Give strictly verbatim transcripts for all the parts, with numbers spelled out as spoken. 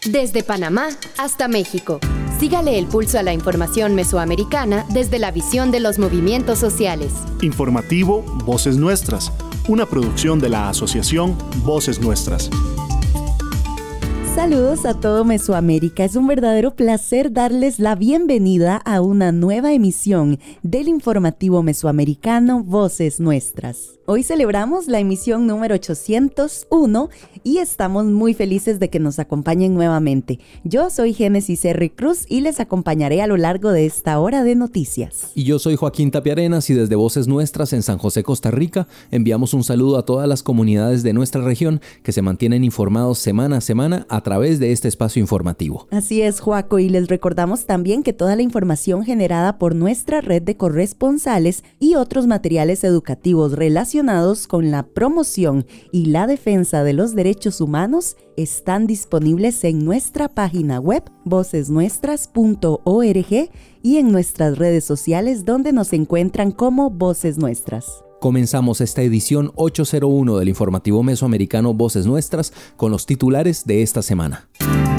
Desde Panamá hasta México. Sígale el pulso a la información mesoamericana desde la visión de los movimientos sociales. Informativo Voces Nuestras, una producción de la Asociación Voces Nuestras. Saludos a todo Mesoamérica. Es un verdadero placer darles la bienvenida a una nueva emisión del informativo mesoamericano Voces Nuestras. Hoy celebramos la emisión número ochocientos uno y estamos muy felices de que nos acompañen nuevamente. Yo soy Génesis R. Cruz y les acompañaré a lo largo de esta hora de noticias. Y yo soy Joaquín Tapiarenas y desde Voces Nuestras en San José, Costa Rica, enviamos un saludo a todas las comunidades de nuestra región que se mantienen informados semana a semana a través de este espacio informativo. Así es, Joaco, y les recordamos también que toda la información generada por nuestra red de corresponsales y otros materiales educativos relacionados con la promoción y la defensa de los derechos humanos están disponibles en nuestra página web voces nuestras punto org y en nuestras redes sociales donde nos encuentran como Voces Nuestras. Comenzamos esta edición ochocientos uno del informativo mesoamericano Voces Nuestras con los titulares de esta semana.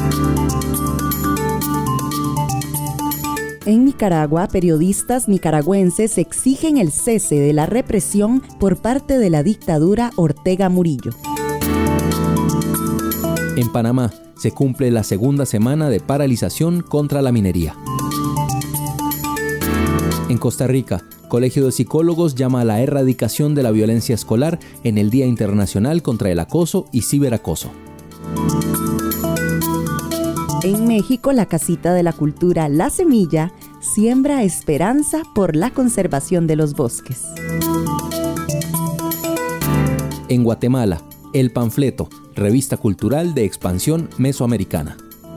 En Nicaragua, periodistas nicaragüenses exigen el cese de la represión por parte de la dictadura Ortega Murillo. En Panamá, se cumple la segunda semana de paralización contra la minería. En Costa Rica, Colegio de Psicólogos llama a la erradicación de la violencia escolar en el Día Internacional contra el Acoso y Ciberacoso. En México, la Casita de la Cultura La Semilla siembra esperanza por la conservación de los bosques. En Guatemala, El Panfleto, revista cultural de expansión mesoamericana.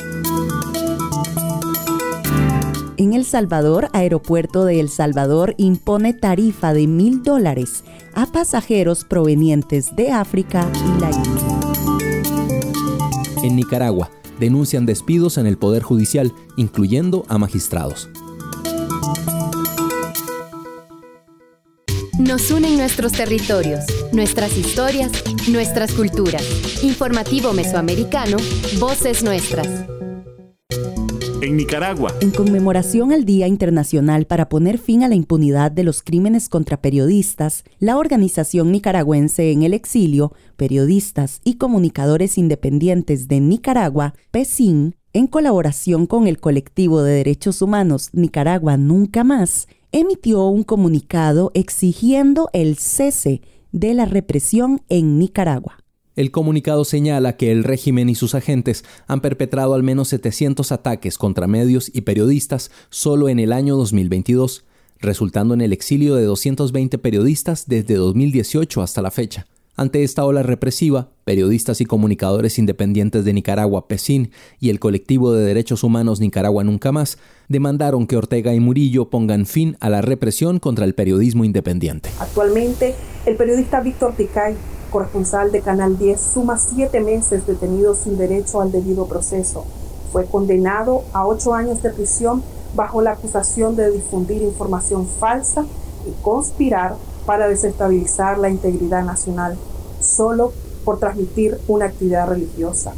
En El Salvador, Aeropuerto de El Salvador impone tarifa de mil dólares a pasajeros provenientes de África y la India. En Nicaragua, denuncian despidos en el Poder Judicial, incluyendo a magistrados. Nos unen nuestros territorios, nuestras historias, nuestras culturas. Informativo Mesoamericano, Voces Nuestras. En Nicaragua, en conmemoración al Día Internacional para poner fin a la impunidad de los crímenes contra periodistas, la organización nicaragüense en el exilio, Periodistas y Comunicadores Independientes de Nicaragua, PECIN, en colaboración con el colectivo de derechos humanos Nicaragua Nunca Más, emitió un comunicado exigiendo el cese de la represión en Nicaragua. El comunicado señala que el régimen y sus agentes han perpetrado al menos setecientos ataques contra medios y periodistas solo en el año dos mil veintidós, resultando en el exilio de doscientos veinte periodistas desde dos mil dieciocho hasta la fecha. Ante esta ola represiva, Periodistas y Comunicadores Independientes de Nicaragua, PECIN, y el colectivo de derechos humanos Nicaragua Nunca Más demandaron que Ortega y Murillo pongan fin a la represión contra el periodismo independiente. Actualmente, el periodista Víctor Ticay, corresponsal de Canal diez, suma siete meses detenido sin derecho al debido proceso. Fue condenado a ocho años de prisión bajo la acusación de difundir información falsa y conspirar para desestabilizar la integridad nacional, solo por transmitir una actividad religiosa.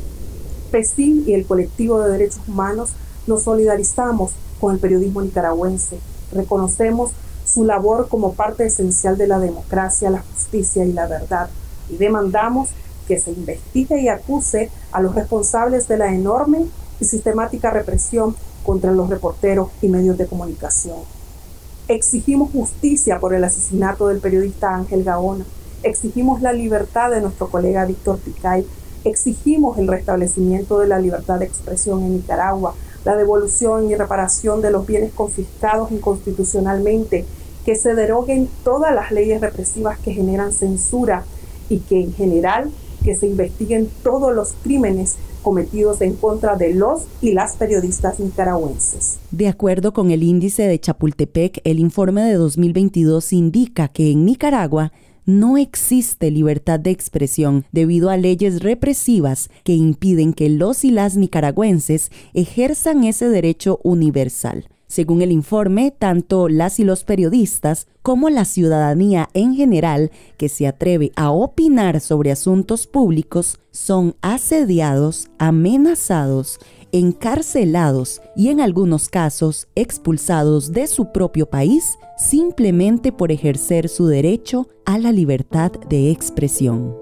PECIN y el colectivo de derechos humanos nos solidarizamos con el periodismo nicaragüense. Reconocemos su labor como parte esencial de la democracia, la justicia y la verdad, y demandamos que se investigue y acuse a los responsables de la enorme y sistemática represión contra los reporteros y medios de comunicación. Exigimos justicia por el asesinato del periodista Ángel Gaona, exigimos la libertad de nuestro colega Víctor Ticay, exigimos el restablecimiento de la libertad de expresión en Nicaragua, la devolución y reparación de los bienes confiscados inconstitucionalmente, que se deroguen todas las leyes represivas que generan censura y que en general que se investiguen todos los crímenes cometidos en contra de los y las periodistas nicaragüenses. De acuerdo con el índice de Chapultepec, el informe de dos mil veintidós indica que en Nicaragua no existe libertad de expresión debido a leyes represivas que impiden que los y las nicaragüenses ejerzan ese derecho universal. Según el informe, tanto las y los periodistas como la ciudadanía en general que se atreve a opinar sobre asuntos públicos son asediados, amenazados, encarcelados y en algunos casos expulsados de su propio país simplemente por ejercer su derecho a la libertad de expresión.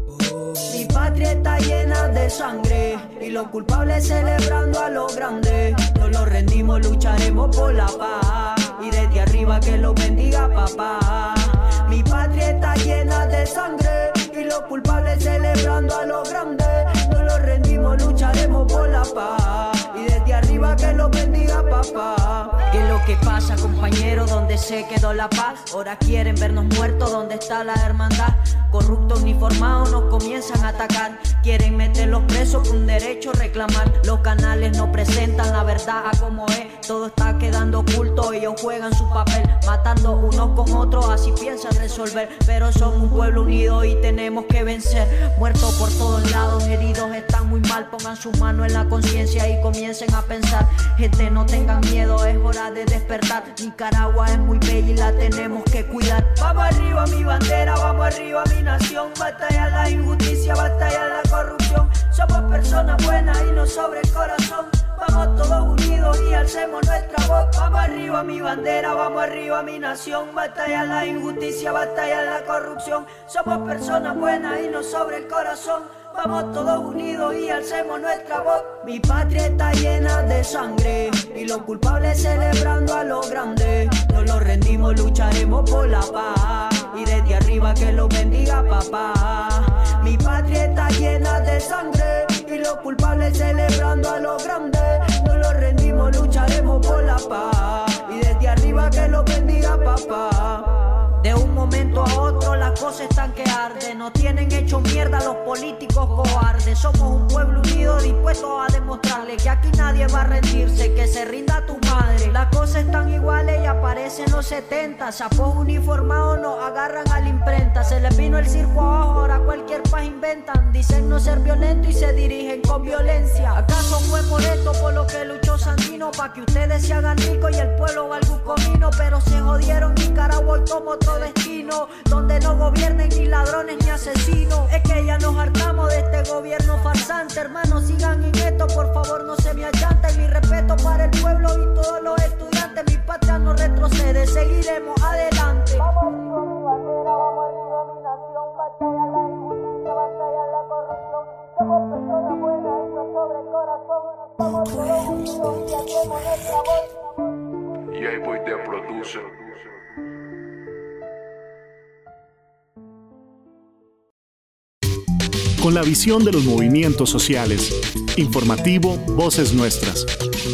Mi patria está llena de sangre y los culpables celebrando a lo grande. No nos rendimos, lucharemos por la paz y desde arriba que lo bendiga papá. Mi patria está llena de sangre y los culpables celebrando a lo grande. No nos rendimos, lucharemos por la paz y desde arriba que lo bendiga papá. ¿Qué es lo que pasa, compañero? ¿Dónde se quedó la paz? Ahora quieren vernos muertos, ¿dónde está la hermandad? Corruptos uniformados nos comienzan a atacar. Quieren meterlos presos con derecho a reclamar. Los canales no presentan la verdad a como es. Todo está quedando oculto, ellos juegan su papel, matando unos con otros, así piensan resolver. Pero son un pueblo unido y tenemos que vencer. Muertos por todos lados, heridos están muy mal. Pongan su mano en la conciencia y comiencen a pensar. Gente, no tengan miedo, es hora de despertar. Nicaragua es muy bella y la tenemos que cuidar. Vamos arriba mi bandera, vamos arriba mi nación. Batalla la injusticia, batalla la corrupción. Somos personas buenas y nos sobra el corazón. Vamos todos unidos y alcemos nuestra voz. Vamos arriba mi bandera, vamos arriba mi nación. Batalla la injusticia, batalla la corrupción. Somos personas buenas y nos sobra el corazón. Vamos todos unidos y alcemos nuestra voz. Mi patria está llena de sangre y los culpables celebrando a lo grande. No nos rendimos, lucharemos por la paz y desde arriba que lo bendiga papá. Mi patria está llena de sangre y los culpables celebrando a lo grande. No nos rendimos, lucharemos por la paz y desde arriba que lo bendiga papá. De un momento a otro las cosas están que arden. Nos tienen hecho mierda los políticos cobardes. Somos un pueblo unido dispuesto a demostrarle que aquí nadie va a rendirse, que se rinda tu madre. Las cosas están iguales y aparecen los setenta. Sapos uniformados nos agarran a la imprenta. Se les vino el circo abajo, ahora cualquier paz inventan. Dicen no ser violentos y se dirigen con violencia. ¿Acaso fue por esto por lo que luchó Sandino? Pa' que ustedes se hagan ricos y el pueblo valga un comino. Pero se jodieron Nicaragua y como otro destino, donde no gobiernen ni ladrones ni asesinos. Es que ya nos hartamos de este gobierno farsante. Hermanos, sigan en esto, por favor no se me achanten. Mi respeto para el pueblo y todos los estudiantes. Mi patria no retrocede, seguiremos adelante. Vamos arriba mi bandera, vamos arriba mi nación. Batalla la injusticia, batalla la corrupción. Somos personas buenas y no sobre el corazón. Estamos todos unidos y hacemos nuestra voz. Y ahí voy te produce. Con la visión de los movimientos sociales. Informativo Voces Nuestras.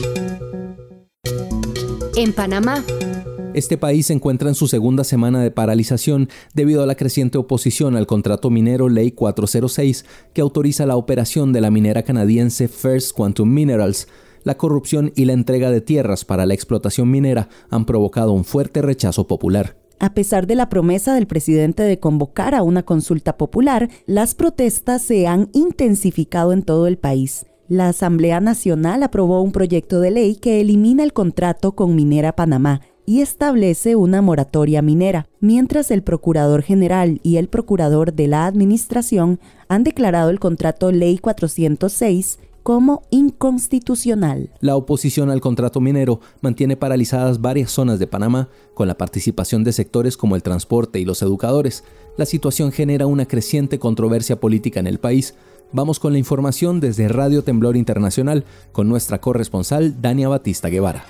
En Panamá. Este país se encuentra en su segunda semana de paralización debido a la creciente oposición al contrato minero Ley cuatrocientos seis que autoriza la operación de la minera canadiense First Quantum Minerals. La corrupción y la entrega de tierras para la explotación minera han provocado un fuerte rechazo popular. A pesar de la promesa del presidente de convocar a una consulta popular, las protestas se han intensificado en todo el país. La Asamblea Nacional aprobó un proyecto de ley que elimina el contrato con Minera Panamá y establece una moratoria minera, mientras el Procurador General y el Procurador de la Administración han declarado el contrato Ley cuatrocientos seis como inconstitucional. La oposición al contrato minero mantiene paralizadas varias zonas de Panamá, con la participación de sectores como el transporte y los educadores. La situación genera una creciente controversia política en el país. Vamos con la información desde Radio Temblor Internacional con nuestra corresponsal Dania Batista Guevara.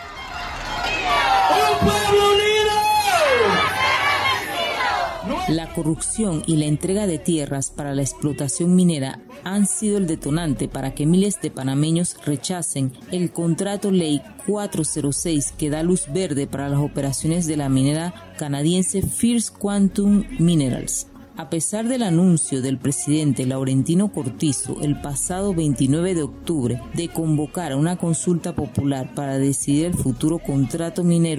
La corrupción y la entrega de tierras para la explotación minera han sido el detonante para que miles de panameños rechacen el contrato Ley cuatrocientos seis que da luz verde para las operaciones de la minera canadiense First Quantum Minerals. A pesar del anuncio del presidente Laurentino Cortizo el pasado veintinueve de octubre de convocar a una consulta popular para decidir el futuro contrato minero,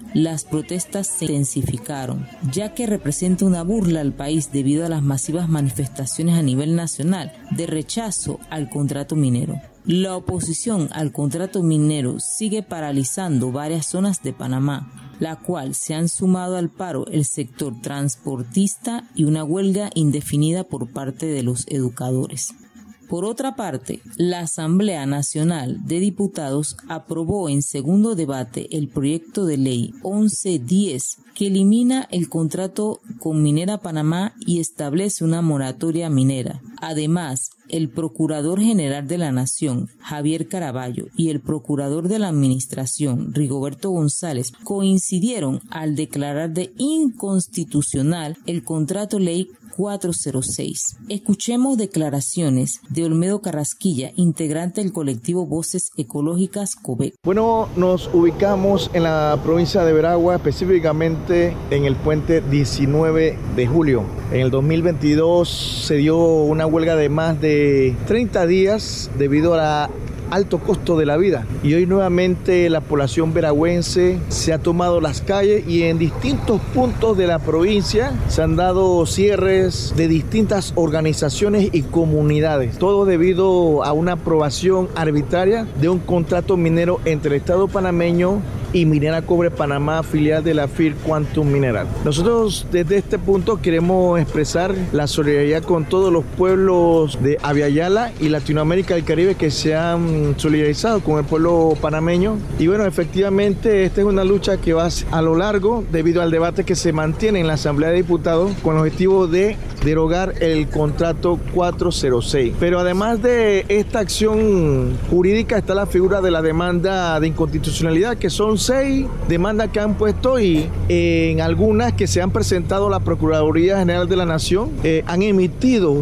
las protestas se intensificaron, ya que representa una burla al país debido a las masivas manifestaciones a nivel nacional de rechazo al contrato minero. La oposición al contrato minero sigue paralizando varias zonas de Panamá, la cual se han sumado al paro el sector transportista y una huelga indefinida por parte de los educadores. Por otra parte, la Asamblea Nacional de Diputados aprobó en segundo debate el proyecto de ley once diez que elimina el contrato con Minera Panamá y establece una moratoria minera. Además, el Procurador General de la Nación, Javier Caraballo, y el Procurador de la Administración, Rigoberto González, coincidieron al declarar de inconstitucional el contrato ley cuatrocientos seis. Escuchemos declaraciones de Olmedo Carrasquilla, integrante del colectivo Voces Ecológicas COVEC. Bueno, nos ubicamos en la provincia de Veragua, específicamente en el puente diecinueve de julio. En el dos mil veintidós se dio una huelga de más de treinta días debido a la alto costo de la vida, y hoy nuevamente la población veragüense se ha tomado las calles y en distintos puntos de la provincia se han dado cierres de distintas organizaciones y comunidades, todo debido a una aprobación arbitraria de un contrato minero entre el Estado panameño y Minera Cobre Panamá, filial de la F I R Quantum Mineral. Nosotros desde este punto queremos expresar la solidaridad con todos los pueblos de Abya-Yala y Latinoamérica del Caribe que se han solidarizado con el pueblo panameño. Y bueno, efectivamente esta es una lucha que va a lo largo debido al debate que se mantiene en la Asamblea de Diputados con el objetivo de derogar el contrato cuatrocientos seis. Pero además de esta acción jurídica está la figura de la demanda de inconstitucionalidad, que son seis demandas que han puesto y eh, en algunas que se han presentado a la Procuraduría General de la Nación eh, han emitido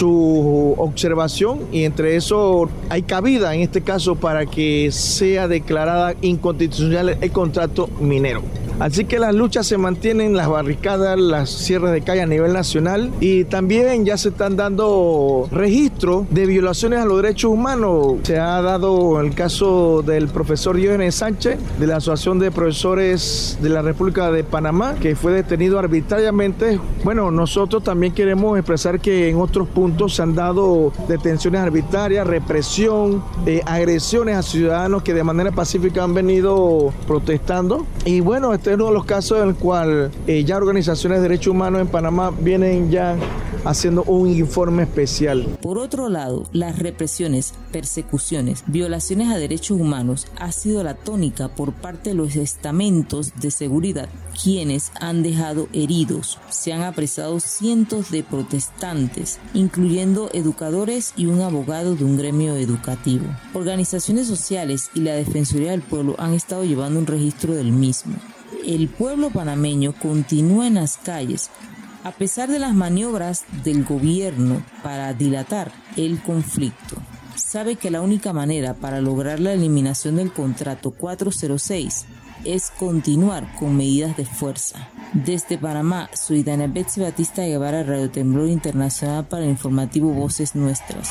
su observación, y entre eso hay cabida en este caso para que sea declarada inconstitucional el contrato minero. Así que las luchas se mantienen, las barricadas, las cierres de calle a nivel nacional, y también ya se están dando registros de violaciones a los derechos humanos. Se ha dado el caso del profesor Diógenes Sánchez de la Asociación de Profesores de la República de Panamá, que fue detenido arbitrariamente. Bueno, nosotros también queremos expresar que en otros puntos se han dado detenciones arbitrarias, represión, eh, agresiones a ciudadanos que de manera pacífica han venido protestando. Y bueno, este es uno de los casos en el cual eh, ya organizaciones de derechos humanos en Panamá vienen ya haciendo un informe especial. Por otro lado, las represiones, persecuciones, violaciones a derechos humanos ha sido la tónica por parte de los estamentos de seguridad, quienes han dejado heridos. Se han apresado cientos de protestantes, incluyendo educadores y un abogado de un gremio educativo. Organizaciones sociales y la Defensoría del Pueblo han estado llevando un registro del mismo. El pueblo panameño continúa en las calles a pesar de las maniobras del gobierno para dilatar el conflicto. Sabe que la única manera para lograr la eliminación del contrato cuatrocientos seis es continuar con medidas de fuerza. Desde Panamá, soy Dana Betsy Batista Guevara, Radio Temblor Internacional para el informativo Voces Nuestras.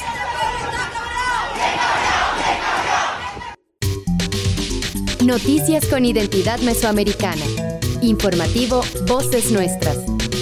Noticias con identidad mesoamericana. Informativo Voces Nuestras.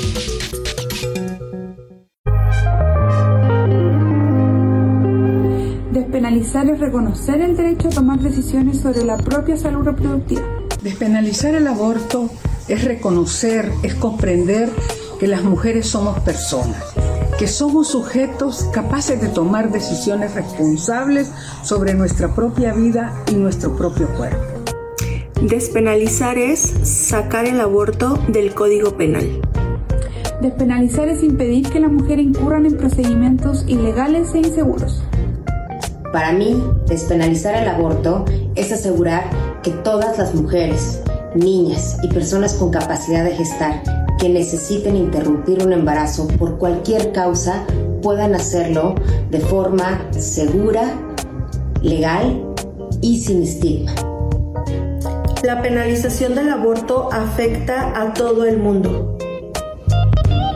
Despenalizar es reconocer el derecho a tomar decisiones sobre la propia salud reproductiva. Despenalizar el aborto es reconocer, es comprender que las mujeres somos personas, que somos sujetos capaces de tomar decisiones responsables sobre nuestra propia vida y nuestro propio cuerpo. Despenalizar es sacar el aborto del Código Penal. Despenalizar es impedir que las mujeres incurran en procedimientos ilegales e inseguros. Para mí, despenalizar el aborto es asegurar que todas las mujeres, niñas y personas con capacidad de gestar que necesiten interrumpir un embarazo por cualquier causa puedan hacerlo de forma segura, legal y sin estigma. La penalización del aborto afecta a todo el mundo.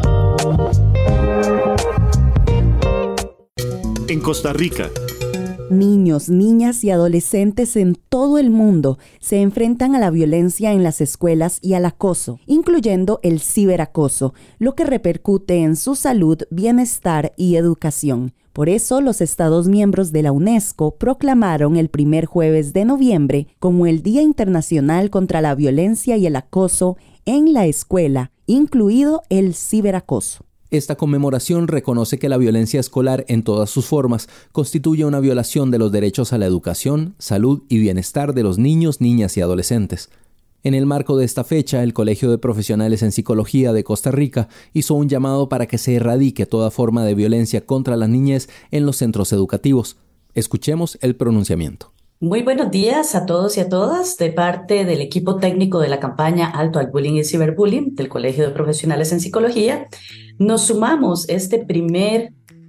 En Costa Rica, Niños, niñas y adolescentes en todo el mundo se enfrentan a la violencia en las escuelas y al acoso, incluyendo el ciberacoso, lo que repercute en su salud, bienestar y educación. Por eso, los Estados miembros de la UNESCO proclamaron el primer jueves de noviembre como el Día Internacional contra la Violencia y el Acoso en la Escuela, incluido el ciberacoso. Esta conmemoración reconoce que la violencia escolar en todas sus formas constituye una violación de los derechos a la educación, salud y bienestar de los niños, niñas y adolescentes. En el marco de esta fecha, el Colegio de Profesionales en Psicología de Costa Rica hizo un llamado para que se erradique toda forma de violencia contra la niñez en los centros educativos. Escuchemos el pronunciamiento. Muy buenos días a todos y a todas de parte del equipo técnico de la campaña Alto al Bullying y Ciberbullying del Colegio de Profesionales en Psicología. Nos sumamos este primer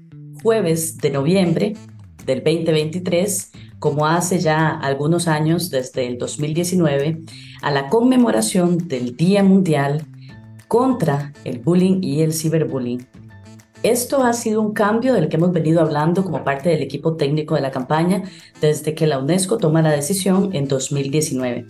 jueves de noviembre del veinte veintitrés, como hace ya algunos años, desde el dos mil diecinueve, a la conmemoración del Día Mundial contra el Bullying y el Ciberbullying. Esto ha sido un cambio del que hemos venido hablando como parte del equipo técnico de la campaña desde que la UNESCO toma la decisión en dos mil diecinueve.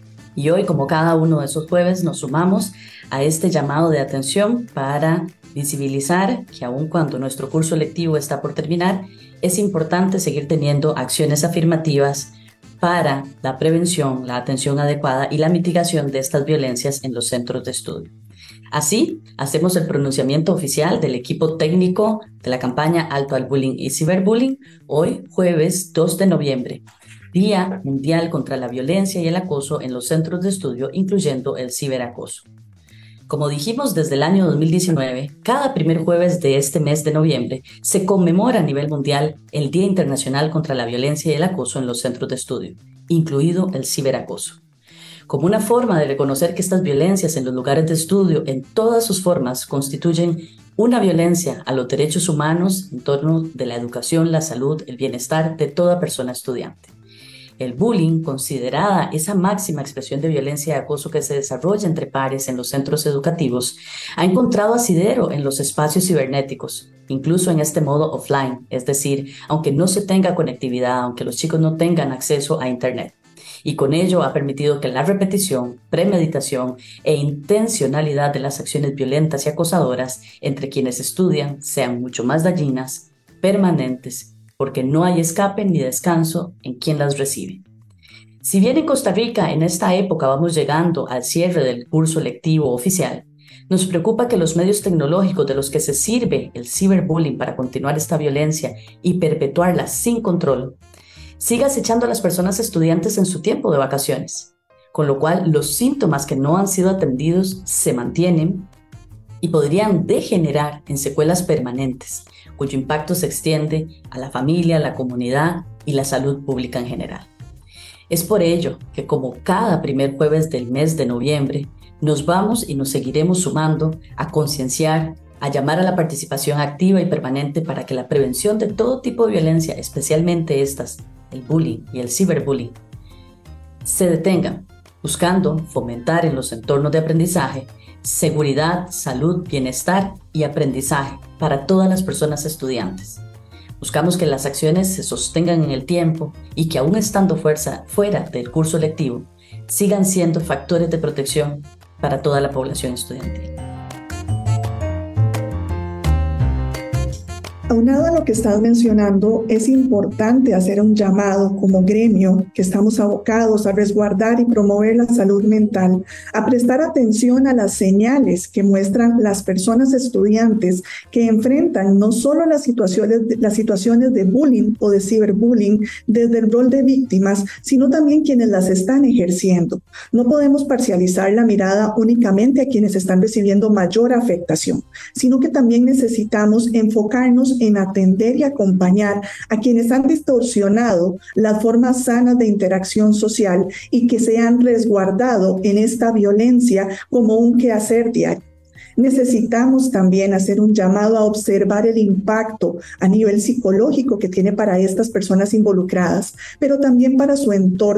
Y hoy, como cada uno de esos jueves, nos sumamos a este llamado de atención para visibilizar que aun cuando nuestro curso lectivo está por terminar, es importante seguir teniendo acciones afirmativas para la prevención, la atención adecuada y la mitigación de estas violencias en los centros de estudio. Así, hacemos el pronunciamiento oficial del equipo técnico de la campaña Alto al Bullying y Ciberbullying hoy, jueves dos de noviembre, Día Mundial contra la Violencia y el Acoso en los centros de estudio, incluyendo el ciberacoso. Como dijimos desde el año dos mil diecinueve, cada primer jueves de este mes de noviembre se conmemora a nivel mundial el Día Internacional contra la Violencia y el Acoso en los centros de estudio, incluido el ciberacoso. Como una forma de reconocer que estas violencias en los lugares de estudio, en todas sus formas, constituyen una violencia a los derechos humanos en torno de la educación, la salud, el bienestar de toda persona estudiante. El bullying, considerada esa máxima expresión de violencia y acoso que se desarrolla entre pares en los centros educativos, ha encontrado asidero en los espacios cibernéticos, incluso en este modo offline, es decir, aunque no se tenga conectividad, aunque los chicos no tengan acceso a Internet. Y con ello ha permitido que la repetición, premeditación e intencionalidad de las acciones violentas y acosadoras entre quienes estudian sean mucho más dañinas, permanentes, porque no hay escape ni descanso en quien las recibe. Si bien en Costa Rica en esta época vamos llegando al cierre del curso lectivo oficial, nos preocupa que los medios tecnológicos de los que se sirve el ciberbullying para continuar esta violencia y perpetuarla sin control, siga acechando a las personas estudiantes en su tiempo de vacaciones, con lo cual los síntomas que no han sido atendidos se mantienen y podrían degenerar en secuelas permanentes, cuyo impacto se extiende a la familia, la comunidad y la salud pública en general. Es por ello que, como cada primer jueves del mes de noviembre, nos vamos y nos seguiremos sumando a concienciar, a llamar a la participación activa y permanente para que la prevención de todo tipo de violencia, especialmente estas, el bullying y el ciberbullying, se detengan, buscando fomentar en los entornos de aprendizaje seguridad, salud, bienestar y aprendizaje para todas las personas estudiantes. Buscamos que las acciones se sostengan en el tiempo y que, aún estando fuerza, fuera del curso lectivo, sigan siendo factores de protección para toda la población estudiantil. Aunado a lo que estás mencionando, es importante hacer un llamado como gremio que estamos abocados a resguardar y promover la salud mental, a prestar atención a las señales que muestran las personas estudiantes que enfrentan no solo las situaciones, las situaciones de bullying o de ciberbullying desde el rol de víctimas, sino también quienes las están ejerciendo. No podemos parcializar la mirada únicamente a quienes están recibiendo mayor afectación, sino que también necesitamos enfocarnos en atender y acompañar a quienes han distorsionado las formas sanas de interacción social y que se han resguardado en esta violencia como un quehacer diario. Necesitamos también hacer un llamado a observar el impacto a nivel psicológico que tiene para estas personas involucradas, pero también para su entorno,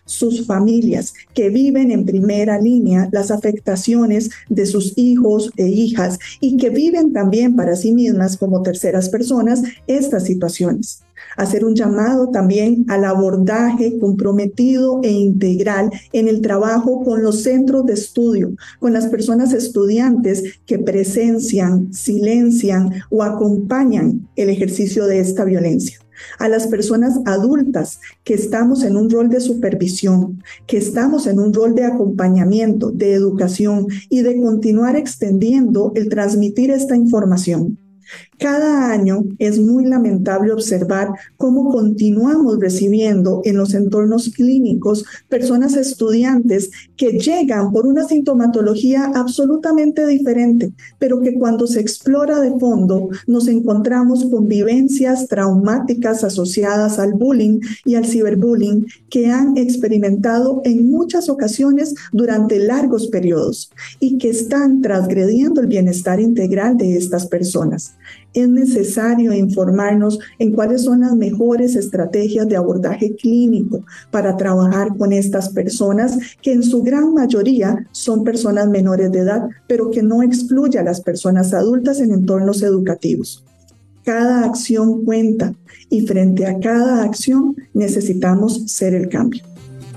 sus familias, que viven en primera línea las afectaciones de sus hijos e hijas y que viven también para sí mismas como terceras personas estas situaciones. Hacer un llamado también al abordaje comprometido e integral en el trabajo con los centros de estudio, con las personas estudiantes que presencian, silencian o acompañan el ejercicio de esta violencia. A las personas adultas que estamos en un rol de supervisión, que estamos en un rol de acompañamiento, de educación y de continuar extendiendo el transmitir esta información. Cada año es muy lamentable observar cómo continuamos recibiendo en los entornos clínicos personas estudiantes que llegan por una sintomatología absolutamente diferente, pero que cuando se explora de fondo nos encontramos con vivencias traumáticas asociadas al bullying y al ciberbullying que han experimentado en muchas ocasiones durante largos periodos y que están transgrediendo el bienestar integral de estas personas. Es necesario informarnos en cuáles son las mejores estrategias de abordaje clínico para trabajar con estas personas, que en su gran mayoría son personas menores de edad, pero que no excluye a las personas adultas en entornos educativos. Cada acción cuenta y frente a cada acción necesitamos ser el cambio.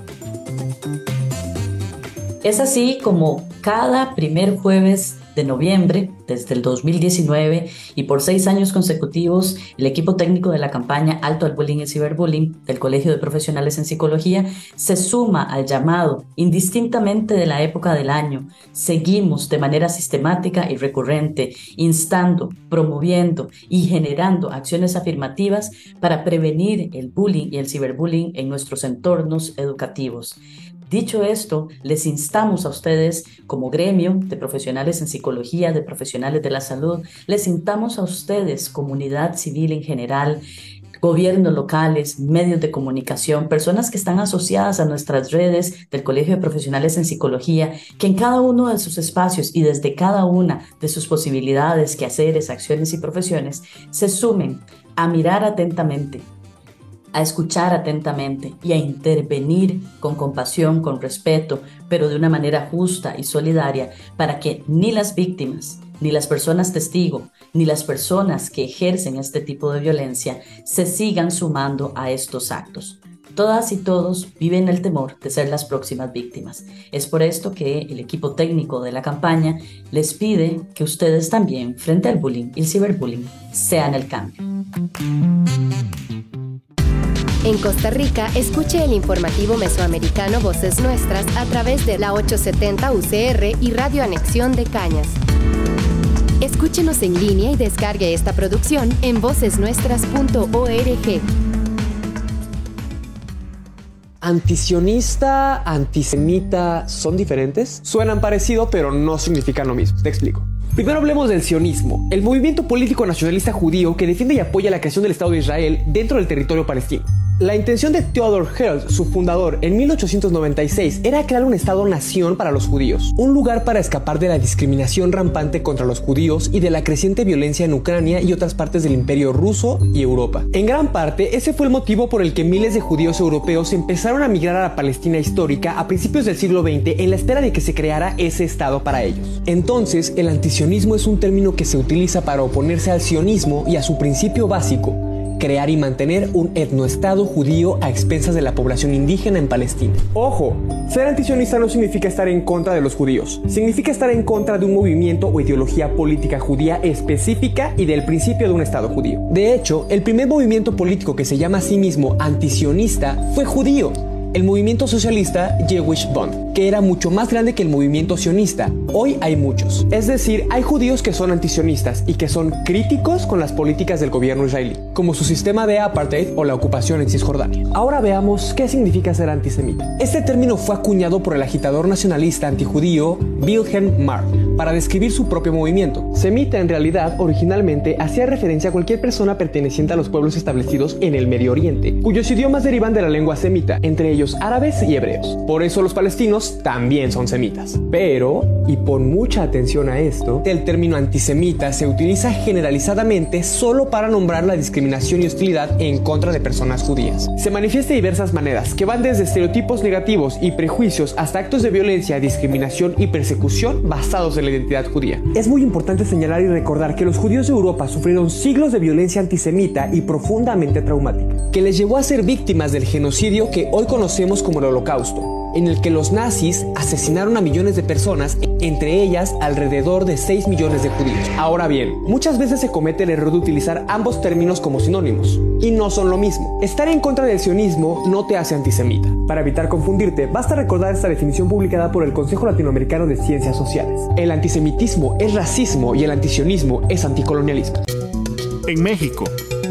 Es así como cada primer jueves de noviembre, desde el dos mil diecinueve y por seis años consecutivos, el equipo técnico de la campaña Alto al Bullying y Ciberbullying del Colegio de Profesionales en Psicología se suma al llamado, indistintamente de la época del año. Seguimos de manera sistemática y recurrente, instando, promoviendo y generando acciones afirmativas para prevenir el bullying y el ciberbullying en nuestros entornos educativos. Dicho esto, les instamos a ustedes como gremio de profesionales en psicología, de profesionales de la salud, les instamos a ustedes, comunidad civil en general, gobiernos locales, medios de comunicación, personas que están asociadas a nuestras redes del Colegio de Profesionales en Psicología, que en cada uno de sus espacios y desde cada una de sus posibilidades, quehaceres, acciones y profesiones, se sumen a mirar atentamente, a escuchar atentamente y a intervenir con compasión, con respeto, pero de una manera justa y solidaria para que ni las víctimas, ni las personas testigo, ni las personas que ejercen este tipo de violencia se sigan sumando a estos actos. Todas y todos viven el temor de ser las próximas víctimas. Es por esto que el equipo técnico de la campaña les pide que ustedes también, frente al bullying y el ciberbullying, sean el cambio. En Costa Rica, escuche el informativo mesoamericano Voces Nuestras a través de la ochocientos setenta U C R y Radio Anexión de Cañas. Escúchenos en línea y descargue esta producción en voces nuestras punto org. ¿Antisionista, antisemita son diferentes? Suenan parecido, pero no significan lo mismo. Te explico. Primero hablemos del sionismo, el movimiento político nacionalista judío que defiende y apoya la creación del Estado de Israel dentro del territorio palestino. La intención de Theodor Herzl, su fundador, en mil ochocientos noventa y seis era crear un Estado-nación para los judíos, un lugar para escapar de la discriminación rampante contra los judíos y de la creciente violencia en Ucrania y otras partes del Imperio ruso y Europa. En gran parte, ese fue el motivo por el que miles de judíos europeos empezaron a migrar a la Palestina histórica a principios del siglo veinte en la espera de que se creara ese Estado para ellos. Entonces, el antisionismo es un término que se utiliza para oponerse al sionismo y a su principio básico: crear y mantener un etnoestado judío a expensas de la población indígena en Palestina. Ojo, ser antisionista no significa estar en contra de los judíos. Significa estar en contra de un movimiento o ideología política judía específica y del principio de un estado judío. De hecho, el primer movimiento político que se llama a sí mismo antisionista fue judío: el movimiento socialista Jewish Bund, que era mucho más grande que el movimiento sionista. Hoy hay muchos. Es decir, hay judíos que son antisionistas y que son críticos con las políticas del gobierno israelí, como su sistema de apartheid o la ocupación en Cisjordania. Ahora veamos qué significa ser antisemita. Este término fue acuñado por el agitador nacionalista antijudío Wilhelm Marr para describir su propio movimiento. Semita, en realidad, originalmente hacía referencia a cualquier persona perteneciente a los pueblos establecidos en el Medio Oriente, cuyos idiomas derivan de la lengua semita, entre ellos árabes y hebreos. Por eso los palestinos judíos también son semitas. Pero, y pon mucha atención a esto, el término antisemita se utiliza generalizadamente solo para nombrar la discriminación y hostilidad en contra de personas judías. Se manifiesta de diversas maneras, que van desde estereotipos negativos y prejuicios hasta actos de violencia, discriminación y persecución basados en la identidad judía. Es muy importante señalar y recordar que los judíos de Europa sufrieron siglos de violencia antisemita y profundamente traumática, que les llevó a ser víctimas del genocidio que hoy conocemos como el Holocausto, en el que los nazis asesinaron a millones de personas, entre ellas alrededor de seis millones de judíos. Ahora bien, muchas veces se comete el error de utilizar ambos términos como sinónimos, y no son lo mismo. Estar en contra del sionismo no te hace antisemita. Para evitar confundirte, basta recordar esta definición publicada por el Consejo Latinoamericano de Ciencias Sociales. El antisemitismo es racismo y el antisionismo es anticolonialismo. En México,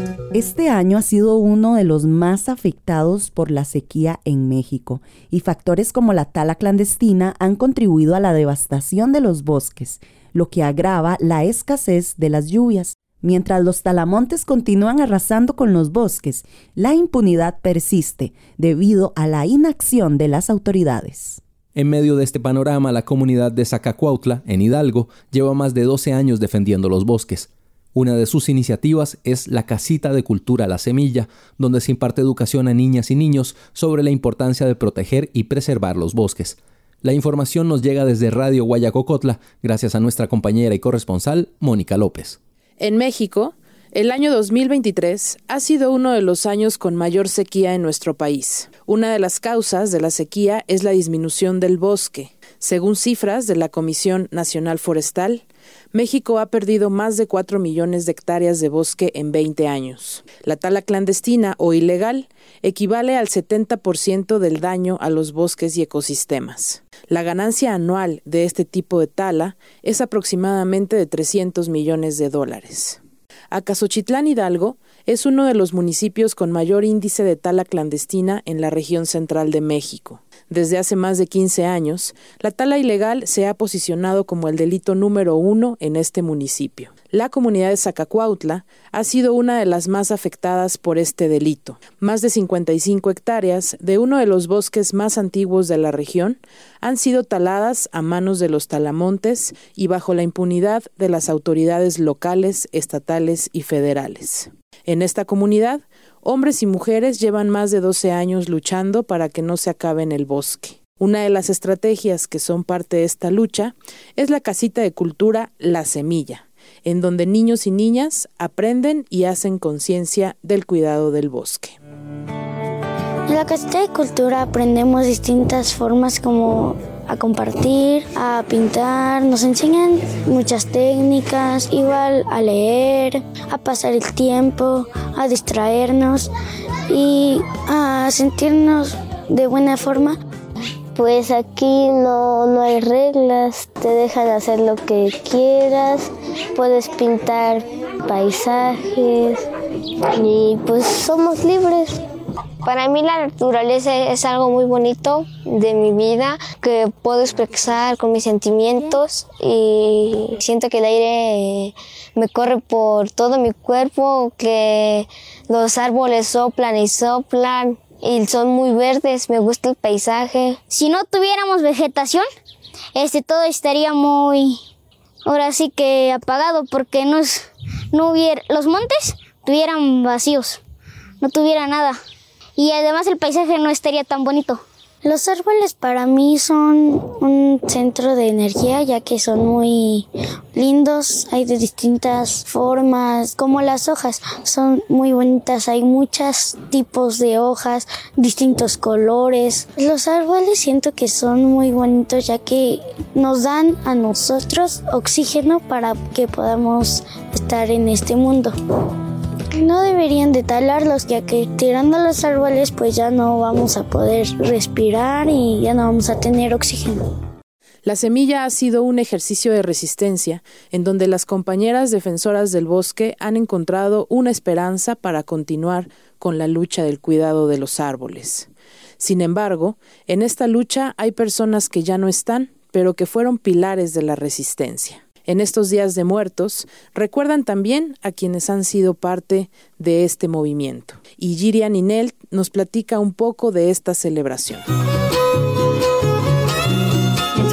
este año ha sido uno de los más afectados por la sequía en México, y factores como la tala clandestina han contribuido a la devastación de los bosques, lo que agrava la escasez de las lluvias. Mientras los talamontes continúan arrasando con los bosques, la impunidad persiste debido a la inacción de las autoridades. En medio de este panorama, la comunidad de Zacacuautla, en Hidalgo, lleva más de doce años defendiendo los bosques. Una de sus iniciativas es la Casita de Cultura La Semilla, donde se imparte educación a niñas y niños sobre la importancia de proteger y preservar los bosques. La información nos llega desde Radio Guayacocotla, gracias a nuestra compañera y corresponsal, Mónica López. En México, el año dos mil veintitrés ha sido uno de los años con mayor sequía en nuestro país. Una de las causas de la sequía es la disminución del bosque. Según cifras de la Comisión Nacional Forestal, México ha perdido más de cuatro millones de hectáreas de bosque en veinte años. La tala clandestina o ilegal equivale al setenta por ciento del daño a los bosques y ecosistemas. La ganancia anual de este tipo de tala es aproximadamente de trescientos millones de dólares. Acasochitlán, Hidalgo, es uno de los municipios con mayor índice de tala clandestina en la región central de México. Desde hace más de quince años, la tala ilegal se ha posicionado como el delito número uno en este municipio. La comunidad de Zacacuautla ha sido una de las más afectadas por este delito. Más de cincuenta y cinco hectáreas de uno de los bosques más antiguos de la región han sido taladas a manos de los talamontes y bajo la impunidad de las autoridades locales, estatales y federales. En esta comunidad, hombres y mujeres llevan más de doce años luchando para que no se acabe en el bosque. Una de las estrategias que son parte de esta lucha es la Casita de Cultura La Semilla, en donde niños y niñas aprenden y hacen conciencia del cuidado del bosque. En la Casita de Cultura aprendemos distintas formas como a compartir, a pintar, nos enseñan muchas técnicas, igual a leer, a pasar el tiempo, a distraernos y a sentirnos de buena forma. Pues aquí no, no hay reglas, te dejan hacer lo que quieras, puedes pintar paisajes y pues somos libres. Para mí la naturaleza es algo muy bonito de mi vida, que puedo expresar con mis sentimientos y siento que el aire me corre por todo mi cuerpo, que los árboles soplan y soplan y son muy verdes, me gusta el paisaje. Si no tuviéramos vegetación, este todo estaría muy, ahora sí que apagado, porque no, no hubiera, los montes estuvieran vacíos, no tuviera nada. Y además el paisaje no estaría tan bonito. Los árboles para mí son un centro de energía, ya que son muy lindos, hay de distintas formas, como las hojas, son muy bonitas, hay muchos tipos de hojas, distintos colores. Los árboles siento que son muy bonitos, ya que nos dan a nosotros oxígeno para que podamos estar en este mundo. No deberían de talarlos, ya que tirando los árboles pues ya no vamos a poder respirar y ya no vamos a tener oxígeno. La Semilla ha sido un ejercicio de resistencia en donde las compañeras defensoras del bosque han encontrado una esperanza para continuar con la lucha del cuidado de los árboles. Sin embargo, en esta lucha hay personas que ya no están, pero que fueron pilares de la resistencia. En estos días de muertos, recuerdan también a quienes han sido parte de este movimiento. Y Yirian Ninel nos platica un poco de esta celebración.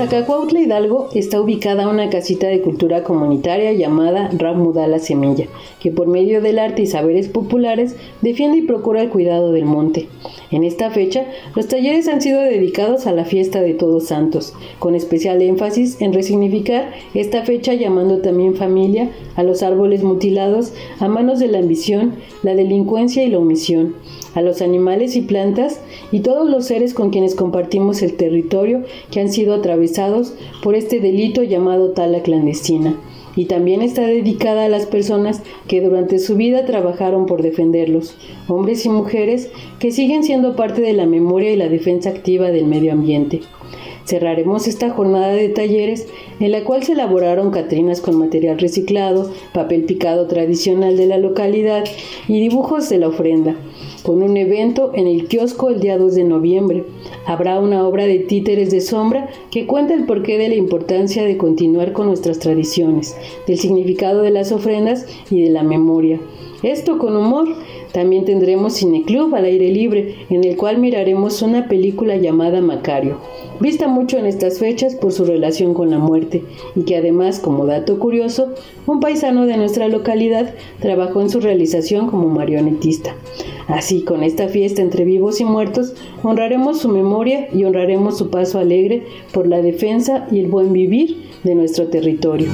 Zacacuautla, Hidalgo, está ubicada una casita de cultura comunitaria llamada Ramudá La Semilla, que por medio del arte y saberes populares defiende y procura el cuidado del monte. En esta fecha, los talleres han sido dedicados a la fiesta de Todos Santos, con especial énfasis en resignificar esta fecha llamando también familia a los árboles mutilados a manos de la ambición, la delincuencia y la omisión, a los animales y plantas y todos los seres con quienes compartimos el territorio que han sido atravesados por este delito llamado tala clandestina. Y también está dedicada a las personas que durante su vida trabajaron por defenderlos, hombres y mujeres que siguen siendo parte de la memoria y la defensa activa del medio ambiente. Cerraremos esta jornada de talleres en la cual se elaboraron catrinas con material reciclado, papel picado tradicional de la localidad y dibujos de la ofrenda, con un evento en el kiosco el día dos de noviembre. Habrá una obra de títeres de sombra que cuenta el porqué de la importancia de continuar con nuestras tradiciones, del significado de las ofrendas y de la memoria. Esto con humor. También tendremos cineclub al aire libre, en el cual miraremos una película llamada Macario, vista mucho en estas fechas por su relación con la muerte, y que además, como dato curioso, un paisano de nuestra localidad trabajó en su realización como marionetista. Así, con esta fiesta entre vivos y muertos, honraremos su memoria y honraremos su paso alegre por la defensa y el buen vivir de nuestro territorio.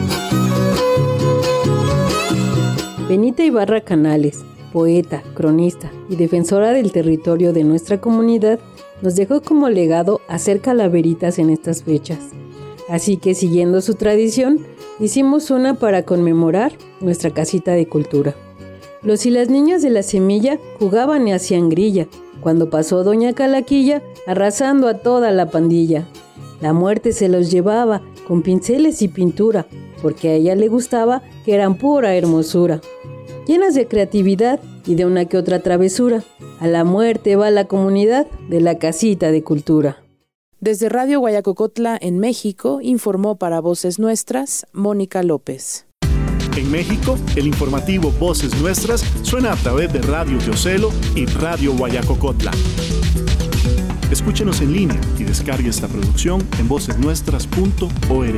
Benita Ibarra Canales, poeta, cronista y defensora del territorio de nuestra comunidad, nos dejó como legado hacer calaveritas en estas fechas. Así que, siguiendo su tradición, hicimos una para conmemorar nuestra casita de cultura. Los y las niñas de La Semilla jugaban y hacían grilla, cuando pasó Doña Calaquilla arrasando a toda la pandilla. La muerte se los llevaba con pinceles y pintura, porque a ella le gustaba que eran pura hermosura. Llenas de creatividad y de una que otra travesura, a la muerte va la comunidad de la casita de cultura. Desde Radio Guayacocotla, en México, informó para Voces Nuestras, Mónica López. En México, el informativo Voces Nuestras suena a través de Radio Teocelo y Radio Guayacocotla. Escúchenos en línea y descargue esta producción en voces nuestras punto org.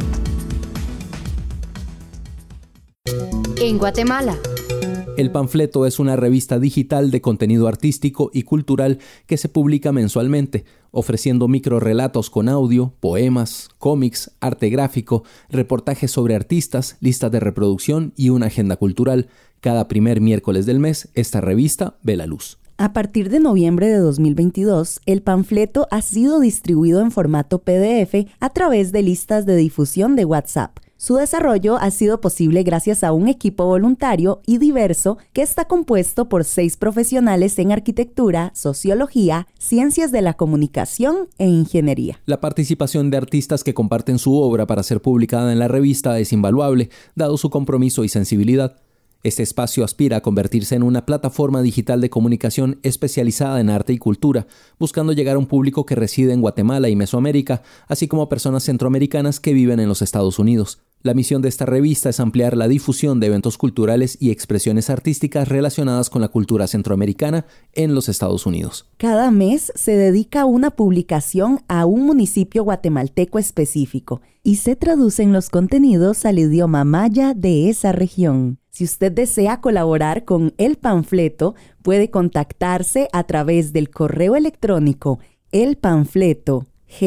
En Guatemala. El Panfleto es una revista digital de contenido artístico y cultural que se publica mensualmente, ofreciendo microrelatos con audio, poemas, cómics, arte gráfico, reportajes sobre artistas, listas de reproducción y una agenda cultural. Cada primer miércoles del mes, esta revista ve la luz. A partir de noviembre de dos mil veintidós, el panfleto ha sido distribuido en formato P D F a través de listas de difusión de WhatsApp. Su desarrollo ha sido posible gracias a un equipo voluntario y diverso que está compuesto por seis profesionales en arquitectura, sociología, ciencias de la comunicación e ingeniería. La participación de artistas que comparten su obra para ser publicada en la revista es invaluable, dado su compromiso y sensibilidad. Este espacio aspira a convertirse en una plataforma digital de comunicación especializada en arte y cultura, buscando llegar a un público que reside en Guatemala y Mesoamérica, así como personas centroamericanas que viven en los Estados Unidos. La misión de esta revista es ampliar la difusión de eventos culturales y expresiones artísticas relacionadas con la cultura centroamericana en los Estados Unidos. Cada mes se dedica una publicación a un municipio guatemalteco específico y se traducen los contenidos al idioma maya de esa región. Si usted desea colaborar con el panfleto, puede contactarse a través del correo electrónico elpanfletog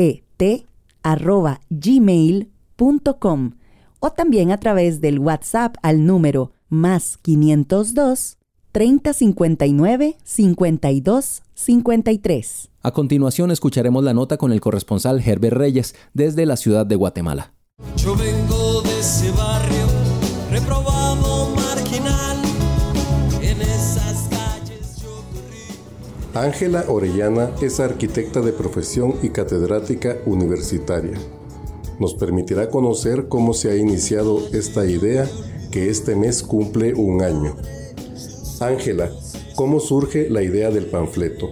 arroba gmail punto com o también a través del WhatsApp al número más quinientos dos, treinta cincuenta y nueve, cincuenta y dos, cincuenta y tres. A continuación escucharemos la nota con el corresponsal Herbert Reyes desde la ciudad de Guatemala. Yo vengo de ese barrio reprobado, marginal, en esas calles yo corrí. Ángela Orellana es arquitecta de profesión y catedrática universitaria. Nos permitirá conocer cómo se ha iniciado esta idea que este mes cumple un año. Ángela, ¿cómo surge la idea del panfleto?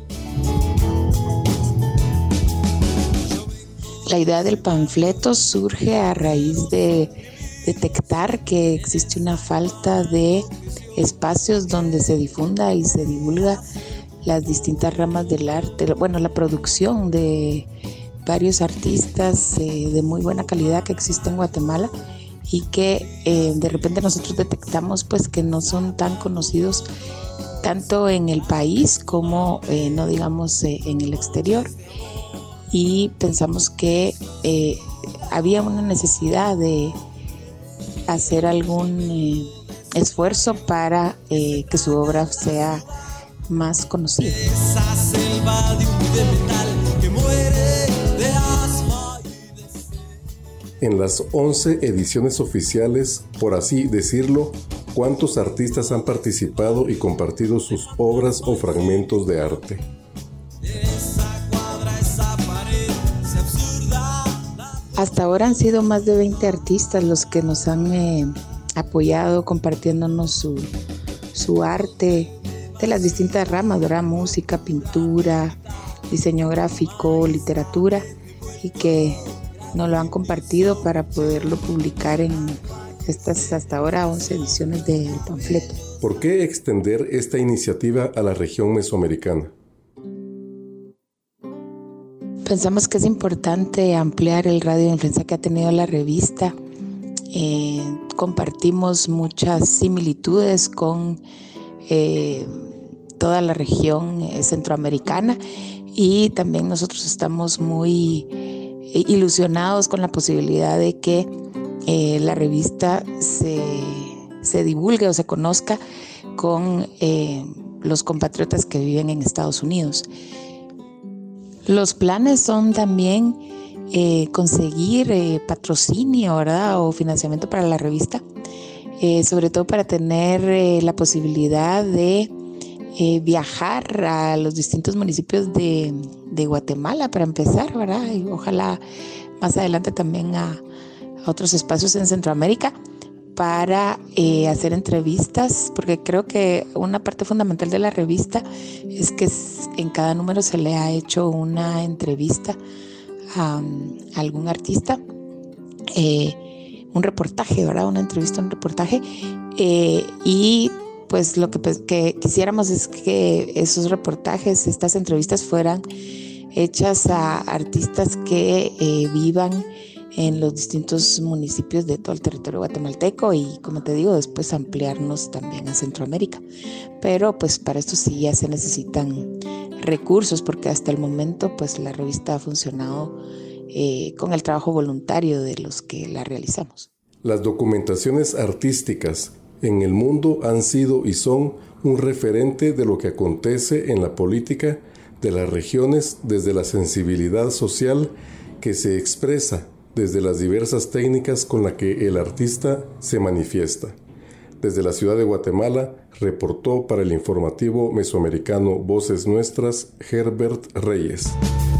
La idea del panfleto surge a raíz de detectar que existe una falta de espacios donde se difunda y se divulga las distintas ramas del arte, bueno, la producción de varios artistas eh, de muy buena calidad que existen en Guatemala y que eh, de repente nosotros detectamos pues que no son tan conocidos tanto en el país como eh, no digamos eh, en el exterior, y pensamos que eh, había una necesidad de hacer algún eh, esfuerzo para eh, que su obra sea más conocida. Esa selva de un de metal que muere de asma. En las once ediciones oficiales, por así decirlo, ¿cuántos artistas han participado y compartido sus obras o fragmentos de arte? Hasta ahora han sido más de veinte artistas los que nos han eh, apoyado compartiéndonos su, su arte de las distintas ramas, ¿verdad? Música, pintura, diseño gráfico, literatura, y que nos lo han compartido para poderlo publicar en estas hasta ahora once ediciones del panfleto. ¿Por qué extender esta iniciativa a la región mesoamericana? Pensamos que es importante ampliar el radio de influencia que ha tenido la revista. Eh, compartimos muchas similitudes con eh, toda la región eh, centroamericana, y también nosotros estamos muy eh, ilusionados con la posibilidad de que eh, la revista se, se divulgue o se conozca con eh, los compatriotas que viven en Estados Unidos. Los planes son también eh, conseguir eh, patrocinio, ¿verdad? O financiamiento para la revista, eh, sobre todo para tener eh, la posibilidad de eh, viajar a los distintos municipios de, de Guatemala para empezar, ¿verdad? Y ojalá más adelante también a, a otros espacios en Centroamérica para eh, hacer entrevistas, porque creo que una parte fundamental de la revista es que en cada número se le ha hecho una entrevista a, a algún artista, eh, un reportaje, ¿verdad? Una entrevista, un reportaje, eh, y pues lo que, pues, que quisiéramos es que esos reportajes, estas entrevistas fueran hechas a artistas que eh, vivan en los distintos municipios de todo el territorio guatemalteco, y como te digo, después ampliarnos también a Centroamérica. Pero pues para esto sí ya se necesitan recursos, porque hasta el momento pues la revista ha funcionado eh, con el trabajo voluntario de los que la realizamos. Las documentaciones artísticas en el mundo han sido y son un referente de lo que acontece en la política de las regiones, desde la sensibilidad social que se expresa desde las diversas técnicas con las que el artista se manifiesta. Desde la ciudad de Guatemala, reportó para el informativo mesoamericano Voces Nuestras, Herbert Reyes.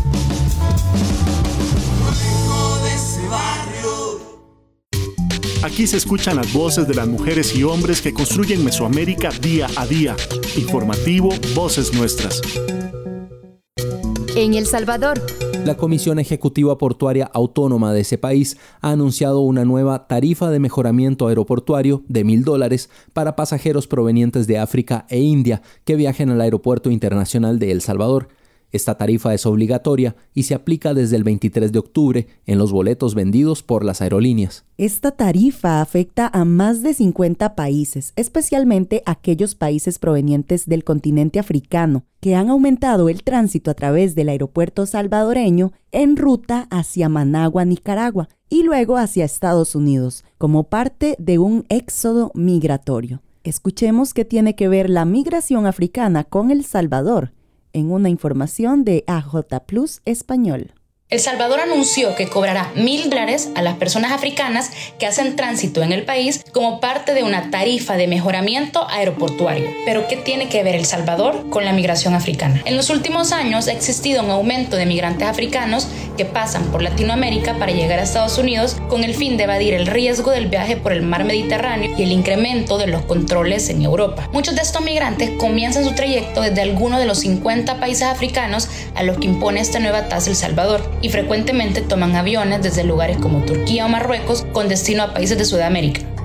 Aquí se escuchan las voces de las mujeres y hombres que construyen Mesoamérica día a día. Informativo Voces Nuestras. En El Salvador, la Comisión Ejecutiva Portuaria Autónoma de ese país ha anunciado una nueva tarifa de mejoramiento aeroportuario de mil dólares para pasajeros provenientes de África e India que viajen al Aeropuerto Internacional de El Salvador. Esta tarifa es obligatoria y se aplica desde el veintitrés de octubre en los boletos vendidos por las aerolíneas. Esta tarifa afecta a más de cincuenta países, especialmente aquellos países provenientes del continente africano, que han aumentado el tránsito a través del aeropuerto salvadoreño en ruta hacia Managua, Nicaragua, y luego hacia Estados Unidos, como parte de un éxodo migratorio. Escuchemos qué tiene que ver la migración africana con El Salvador, en una información de A J Plus Español. El Salvador anunció que cobrará mil dólares a las personas africanas que hacen tránsito en el país como parte de una tarifa de mejoramiento aeroportuario. Pero ¿qué tiene que ver El Salvador con la migración africana? En los últimos años ha existido un aumento de migrantes africanos que pasan por Latinoamérica para llegar a Estados Unidos con el fin de evadir el riesgo del viaje por el mar Mediterráneo y el incremento de los controles en Europa. Muchos de estos migrantes comienzan su trayecto desde alguno de los cincuenta países africanos a los que impone esta nueva tasa El Salvador, y frecuentemente toman aviones desde lugares como Turquía o Marruecos con destino a países de Sudamérica.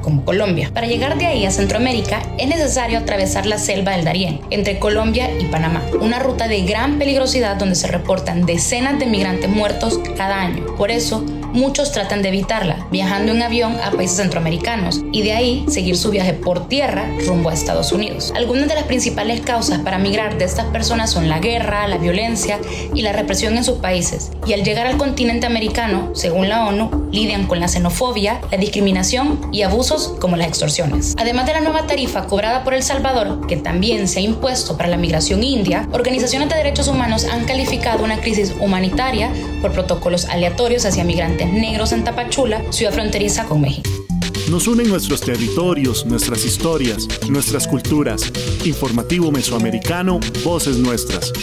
como Colombia. Para llegar de ahí a Centroamérica es necesario atravesar la selva del Darién, entre Colombia y Panamá, una ruta de gran peligrosidad donde se reportan decenas de migrantes muertos cada año. Por eso, muchos tratan de evitarla, viajando en avión a países centroamericanos y de ahí seguir su viaje por tierra rumbo a Estados Unidos. Algunas de las principales causas para migrar de estas personas son la guerra, la violencia y la represión en sus países. Y al llegar al continente americano, según la ONU, lidian con la xenofobia, la discriminación y abusos como las extorsiones. Además de la nueva tarifa cobrada por El Salvador, que también se ha impuesto para la migración india, organizaciones de derechos humanos han calificado una crisis humanitaria por protocolos aleatorios hacia migrantes negros en Tapachula, ciudad fronteriza con México. Nos unen nuestros territorios, nuestras historias, nuestras culturas. Informativo Mesoamericano, Voces Nuestras.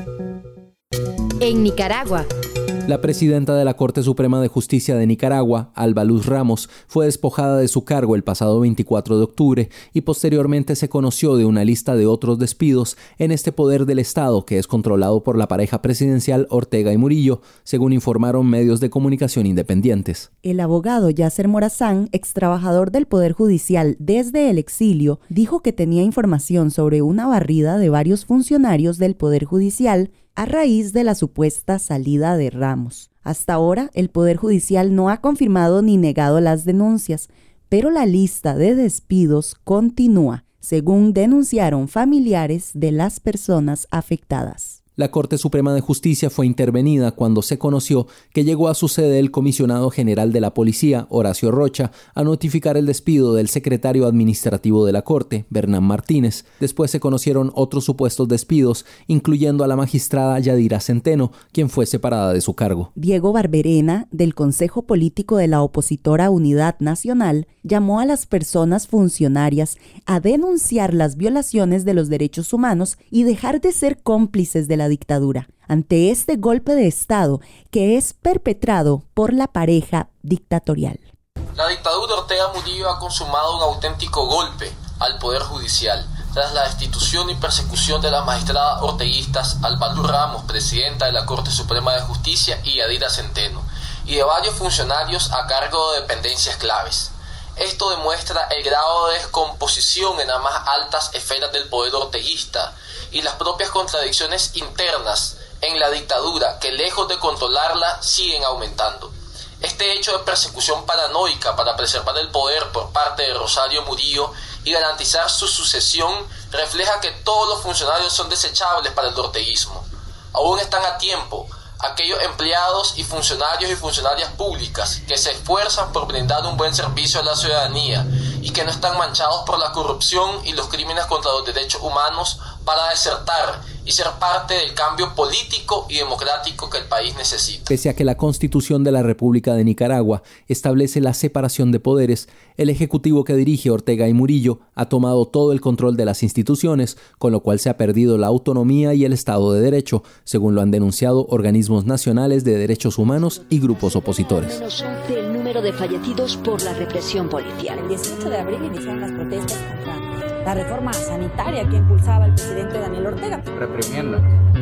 En Nicaragua. La presidenta de la Corte Suprema de Justicia de Nicaragua, Alba Luz Ramos, fue despojada de su cargo el pasado veinticuatro de octubre y posteriormente se conoció de una lista de otros despidos en este poder del Estado que es controlado por la pareja presidencial Ortega y Murillo, según informaron medios de comunicación independientes. El abogado Yasser Morazán, extrabajador del Poder Judicial desde el exilio, dijo que tenía información sobre una barrida de varios funcionarios del Poder Judicial a raíz de la supuesta salida de Ramos. Hasta ahora, el Poder Judicial no ha confirmado ni negado las denuncias, pero la lista de despidos continúa, según denunciaron familiares de las personas afectadas. La Corte Suprema de Justicia fue intervenida cuando se conoció que llegó a su sede el comisionado general de la Policía, Horacio Rocha, a notificar el despido del secretario administrativo de la Corte, Bernán Martínez. Después se conocieron otros supuestos despidos, incluyendo a la magistrada Yadira Centeno, quien fue separada de su cargo. Diego Barberena, del Consejo Político de la opositora Unidad Nacional, llamó a las personas funcionarias a denunciar las violaciones de los derechos humanos y dejar de ser cómplices de la dictadura ante este golpe de Estado que es perpetrado por la pareja dictatorial. La dictadura Ortega Murillo ha consumado un auténtico golpe al Poder Judicial tras la destitución y persecución de las magistradas orteguistas Alba Luz Ramos, presidenta de la Corte Suprema de Justicia, y Yadira Centeno, y de varios funcionarios a cargo de dependencias claves. Esto demuestra el grado de descomposición en las más altas esferas del poder orteguista y las propias contradicciones internas en la dictadura que, lejos de controlarla, siguen aumentando. Este hecho de persecución paranoica para preservar el poder por parte de Rosario Murillo y garantizar su sucesión refleja que todos los funcionarios son desechables para el orteguismo. Aún están a tiempo aquellos empleados y funcionarios y funcionarias públicas que se esfuerzan por brindar un buen servicio a la ciudadanía y que no están manchados por la corrupción y los crímenes contra los derechos humanos para desertar y ser parte del cambio político y democrático que el país necesita. Pese a que la Constitución de la República de Nicaragua establece la separación de poderes, el Ejecutivo que dirige Ortega y Murillo ha tomado todo el control de las instituciones, con lo cual se ha perdido la autonomía y el Estado de Derecho, según lo han denunciado organismos nacionales de derechos humanos y grupos opositores. Menos once el número de fallecidos por la represión policial. El dieciocho de abril iniciaron las protestas contra la reforma sanitaria que impulsaba el presidente Daniel Ortega. Reprimiendo.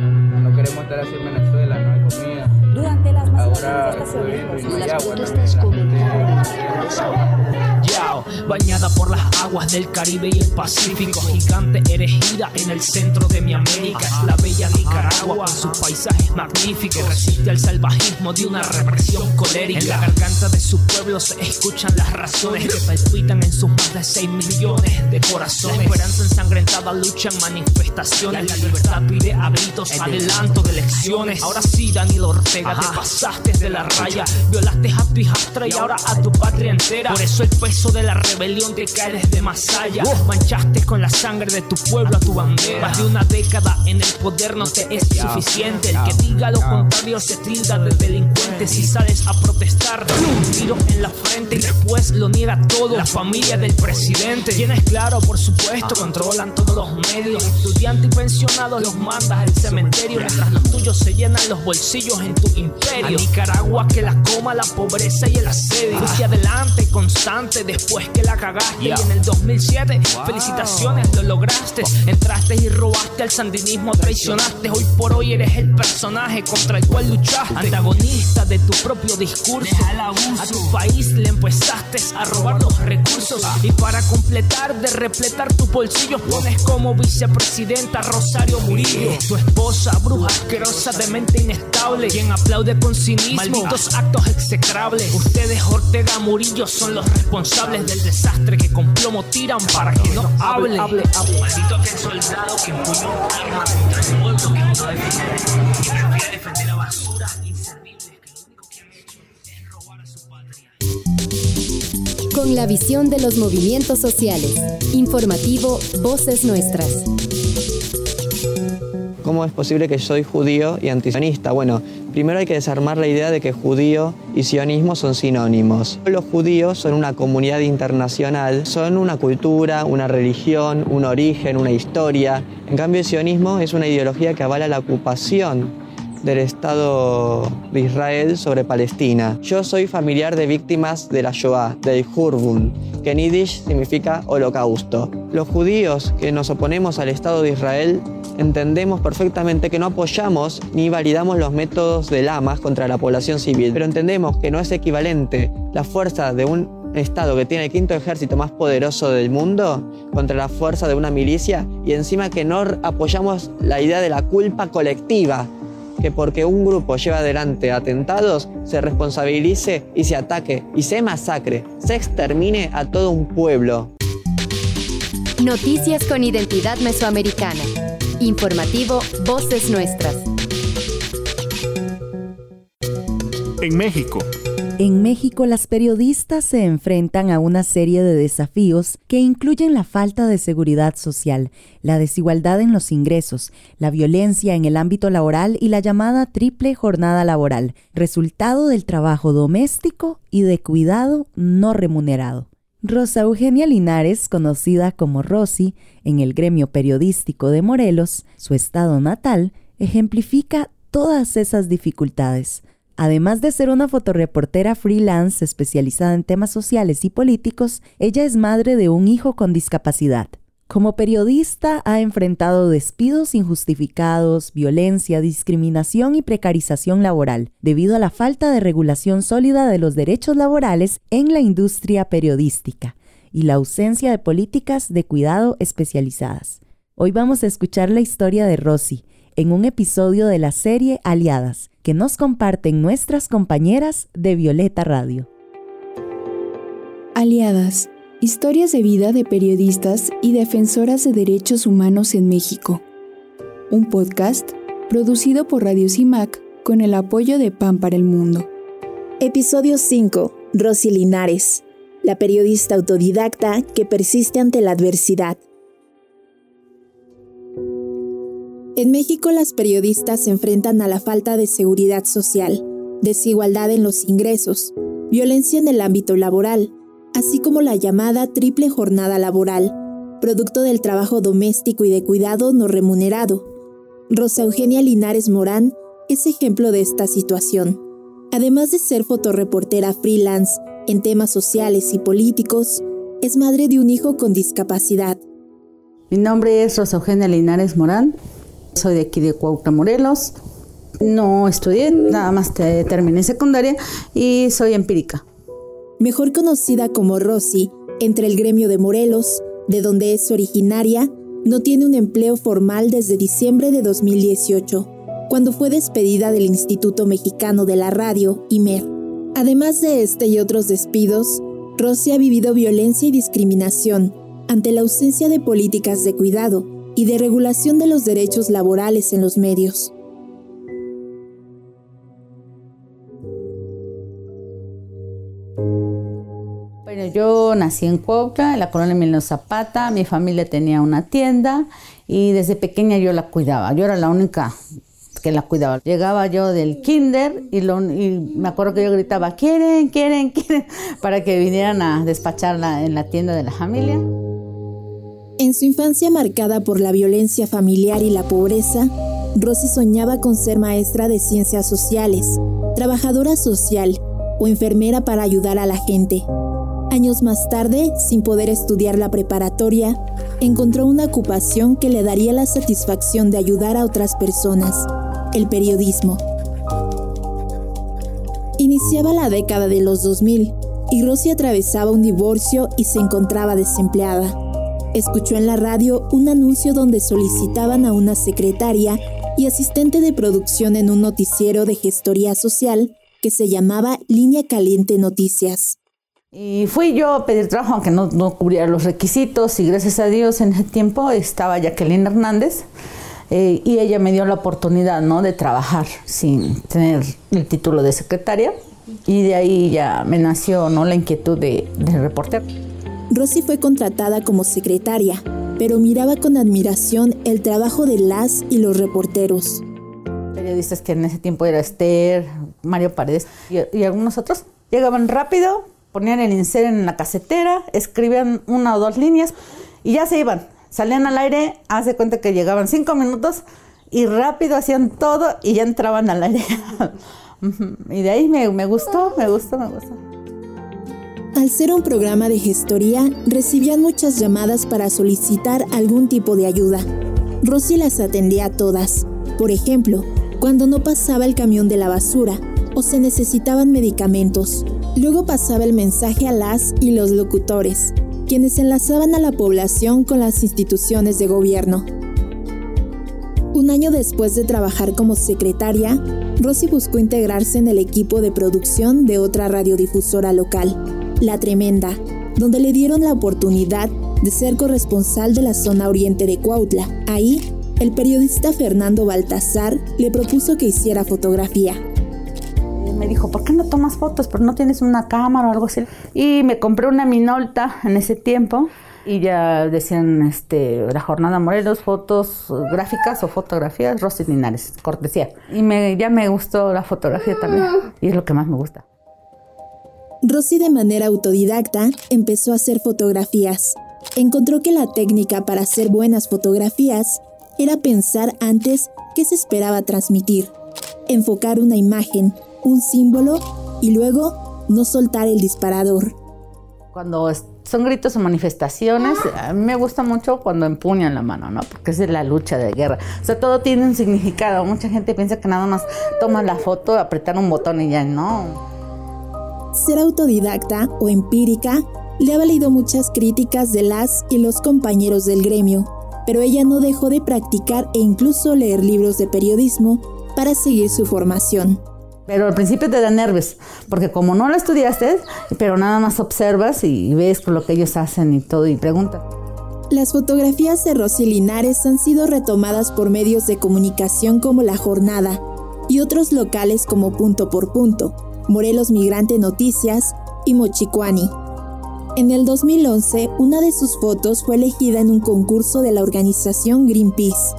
No queremos estar así en Venezuela, no hay comida. Durante las Ahora, manifestaciones, las protestas comenzaron. Bañada por las aguas del Caribe y el Pacífico, gigante erigida en el centro de mi América, es la bella Nicaragua con sus paisajes magníficos, que resiste al salvajismo de una represión colérica. En la garganta de su pueblo se escuchan las razones que palpitan en sus más de seis millones de corazones. La esperanza ensangrentada lucha en manifestaciones, la libertad pide a gritos adelanto de elecciones. Ahora sí, Daniel Ortega, Ajá. te pasaste de la raya, violaste a tu hijastra y ahora a tu patria entera. Por eso el peso de la rebelión te cae desde más allá. Uh. Manchaste con la sangre de tu pueblo a tu bandera. Más de una década en el poder no te es suficiente. El que diga lo contrario se tilda de delincuente. Si sales a protestar, un tiro en la frente y después lo niega todo. La familia del presidente, quienes claro, por supuesto, controlan todos los medios. Estudiantes y pensionados los manda el cementerio, mientras los tuyos se llenan los bolsillos en tu imperio. A Nicaragua que la coma la pobreza y el asedio. Fuiste adelante, constante, después que la cagaste. Yeah. Y en el dos mil siete, wow. felicitaciones, lo lograste. Entraste y robaste al sandinismo, traicionaste. Hoy por hoy eres el personaje contra el cual luchaste. Antagonista de tu propio discurso. A tu país le empezaste a robar los recursos. Y para completar de repletar tus bolsillos, pones como vicepresidenta Rosario Murillo. Tu esposa, bruja asquerosa de mente inestable, quien aplaude con cinismo malditos actos execrables. Ustedes, Ortega Murillo, son los responsables del desastre que con plomo tiran para que no hable. hable, hable. Maldito aquel soldado que empuñó un arma contra el pueblo que no defiende, que prefiere defender a basura inservibles, que lo único que han hecho es robar a su patria. Con la visión de los movimientos sociales. Informativo Voces Nuestras. ¿Cómo es posible que soy judío y antisionista? Bueno, primero hay que desarmar la idea de que judío y sionismo son sinónimos. Los judíos son una comunidad internacional, son una cultura, una religión, un origen, una historia. En cambio, el sionismo es una ideología que avala la ocupación del Estado de Israel sobre Palestina. Yo soy familiar de víctimas de la Shoah, del Hurbun, que en yiddish significa holocausto. Los judíos que nos oponemos al Estado de Israel entendemos perfectamente que no apoyamos ni validamos los métodos del Hamas contra la población civil, pero entendemos que no es equivalente la fuerza de un Estado que tiene el quinto ejército más poderoso del mundo contra la fuerza de una milicia, y encima que no apoyamos la idea de la culpa colectiva, que porque un grupo lleva adelante atentados se responsabilice y se ataque y se masacre, se extermine a todo un pueblo. Noticias con identidad mesoamericana. Informativo Voces Nuestras. En México. En México, las periodistas se enfrentan a una serie de desafíos que incluyen la falta de seguridad social, la desigualdad en los ingresos, la violencia en el ámbito laboral y la llamada triple jornada laboral, resultado del trabajo doméstico y de cuidado no remunerado. Rosa Eugenia Linares, conocida como Rosy en el gremio periodístico de Morelos, su estado natal, ejemplifica todas esas dificultades. Además de ser una fotoreportera freelance especializada en temas sociales y políticos, ella es madre de un hijo con discapacidad. Como periodista ha enfrentado despidos injustificados, violencia, discriminación y precarización laboral, debido a la falta de regulación sólida de los derechos laborales en la industria periodística y la ausencia de políticas de cuidado especializadas. Hoy vamos a escuchar la historia de Rosy en un episodio de la serie Aliadas, que nos comparten nuestras compañeras de Violeta Radio. Aliadas, historias de vida de periodistas y defensoras de derechos humanos en México. Un podcast producido por Radio CIMAC con el apoyo de Pan para el Mundo. Episodio cinco. Rosy Linares, la periodista autodidacta que persiste ante la adversidad. En México, las periodistas se enfrentan a la falta de seguridad social, desigualdad en los ingresos, violencia en el ámbito laboral, así como la llamada triple jornada laboral, producto del trabajo doméstico y de cuidado no remunerado. Rosa Eugenia Linares Morán es ejemplo de esta situación. Además de ser fotoreportera freelance en temas sociales y políticos, es madre de un hijo con discapacidad. Mi nombre es Rosa Eugenia Linares Morán. Soy de aquí de Cuautla, Morelos. No estudié, nada más te, terminé secundaria y soy empírica. Mejor conocida como Rosy, entre el gremio de Morelos, de donde es originaria, no tiene un empleo formal desde diciembre de dos mil dieciocho, cuando fue despedida del Instituto Mexicano de la Radio, I M E R. Además de este y otros despidos, Rosy ha vivido violencia y discriminación ante la ausencia de políticas de cuidado y de regulación de los derechos laborales en los medios. Bueno, yo nací en Cuautla, en la colonia Emiliano Zapata. Mi familia tenía una tienda y desde pequeña yo la cuidaba. Yo era la única que la cuidaba. Llegaba yo del kinder y, lo, y me acuerdo que yo gritaba, ¿quieren, quieren, quieren? Para que vinieran a despacharla en la tienda de la familia. En su infancia marcada por la violencia familiar y la pobreza, Rosy soñaba con ser maestra de ciencias sociales, trabajadora social o enfermera para ayudar a la gente. Años más tarde, sin poder estudiar la preparatoria, encontró una ocupación que le daría la satisfacción de ayudar a otras personas: el periodismo. Iniciaba la década de los dos mil y Rosy atravesaba un divorcio y se encontraba desempleada. Escuchó en la radio un anuncio donde solicitaban a una secretaria y asistente de producción en un noticiero de gestoría social que se llamaba Línea Caliente Noticias. Y fui yo a pedir trabajo, aunque no, no cubría los requisitos, y gracias a Dios en ese tiempo estaba Jacqueline Hernández, eh, y ella me dio la oportunidad, ¿no?, de trabajar sin tener el título de secretaria, y de ahí ya me nació, ¿no?, la inquietud de, de reportero. Rosy fue contratada como secretaria, pero miraba con admiración el trabajo de las y los reporteros. Periodistas que en ese tiempo era Esther, Mario Paredes y, y algunos otros, llegaban rápido, ponían el insert en la casetera, escribían una o dos líneas y ya se iban. Salían al aire, hace cuenta que llegaban cinco minutos y rápido hacían todo y ya entraban al aire. Y de ahí me, me gustó, me gustó, me gustó. Al ser un programa de gestoría, recibían muchas llamadas para solicitar algún tipo de ayuda. Rosy las atendía a todas. Por ejemplo, cuando no pasaba el camión de la basura o se necesitaban medicamentos. Luego pasaba el mensaje a las y los locutores, quienes enlazaban a la población con las instituciones de gobierno. Un año después de trabajar como secretaria, Rosy buscó integrarse en el equipo de producción de otra radiodifusora local, La Tremenda, donde le dieron la oportunidad de ser corresponsal de la zona oriente de Cuautla. Ahí, el periodista Fernando Baltazar le propuso que hiciera fotografía. Me dijo, ¿por qué no tomas fotos? ¿Pero no tienes una cámara o algo así? Y me compré una Minolta en ese tiempo y ya decían, este, la Jornada Morelos, fotos gráficas o fotografías, Rosy Linares, cortesía. Y me, ya me gustó la fotografía también y es lo que más me gusta. Rosy, de manera autodidacta, empezó a hacer fotografías. Encontró que la técnica para hacer buenas fotografías era pensar antes qué se esperaba transmitir, enfocar una imagen, un símbolo y luego no soltar el disparador. Cuando son gritos o manifestaciones, a mí me gusta mucho cuando empuñan la mano, ¿no? Porque es de la lucha de guerra. O sea, todo tiene un significado. Mucha gente piensa que nada más toma la foto, apretar un botón y ya no. Ser autodidacta o empírica le ha valido muchas críticas de las y los compañeros del gremio, pero ella no dejó de practicar e incluso leer libros de periodismo para seguir su formación. Pero al principio te da nervios, porque como no lo estudiaste, pero nada más observas y ves lo que ellos hacen y todo y preguntas. Las fotografías de Rosy Linares han sido retomadas por medios de comunicación como La Jornada y otros locales como Punto por Punto, Morelos Migrante Noticias y Mochicuani. En el dos mil once, una de sus fotos fue elegida en un concurso de la organización Greenpeace.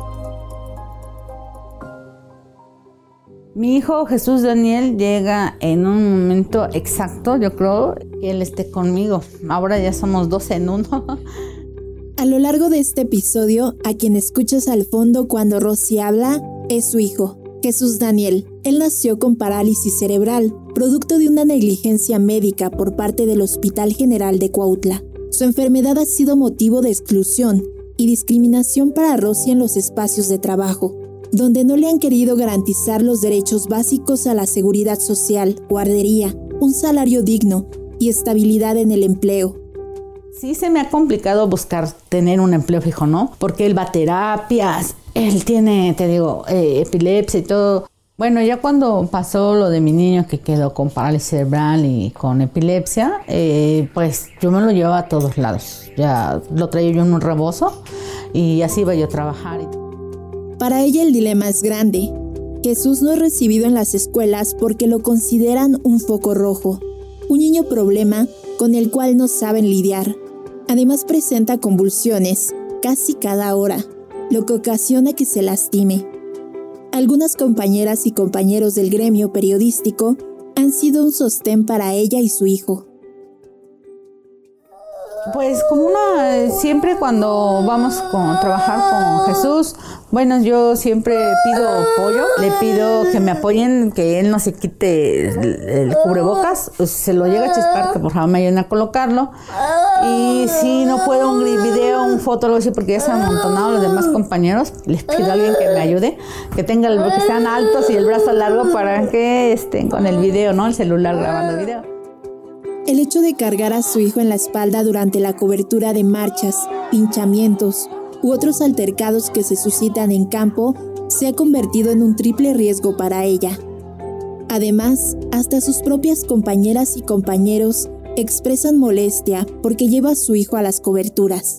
Mi hijo Jesús Daniel llega en un momento exacto, yo creo, que él esté conmigo. Ahora ya somos dos en uno. A lo largo de este episodio, a quien escuchas al fondo cuando Rosy habla es su hijo, Jesús Daniel. Él nació con parálisis cerebral, producto de una negligencia médica por parte del Hospital General de Cuautla. Su enfermedad ha sido motivo de exclusión y discriminación para Rosy en los espacios de trabajo, donde no le han querido garantizar los derechos básicos a la seguridad social, guardería, un salario digno y estabilidad en el empleo. Sí se me ha complicado buscar tener un empleo fijo, ¿no? Porque él va a terapias, él tiene, te digo, eh, epilepsia y todo. Bueno, ya cuando pasó lo de mi niño que quedó con parálisis cerebral y con epilepsia, eh, pues yo me lo llevaba a todos lados. Ya lo traía yo en un rebozo y así iba yo a trabajar. Para ella el dilema es grande. Jesús no es recibido en las escuelas porque lo consideran un foco rojo, un niño problema con el cual no saben lidiar. Además presenta convulsiones casi cada hora, lo que ocasiona que se lastime. Algunas compañeras y compañeros del gremio periodístico han sido un sostén para ella y su hijo. Pues como una, siempre cuando vamos a trabajar con Jesús, bueno, yo siempre pido apoyo, le pido que me apoyen, que él no se quite el, el cubrebocas, pues, se lo llega a chispar, que por favor me ayuden a colocarlo. Y si no puedo un video, un foto, algo así, porque ya se han amontonado los demás compañeros, les pido a alguien que me ayude, que tenga el, que sean altos y el brazo largo para que estén con el video, ¿no? El celular grabando el video. El hecho de cargar a su hijo en la espalda durante la cobertura de marchas, linchamientos u otros altercados que se suscitan en campo se ha convertido en un triple riesgo para ella. Además, hasta sus propias compañeras y compañeros expresan molestia porque lleva a su hijo a las coberturas.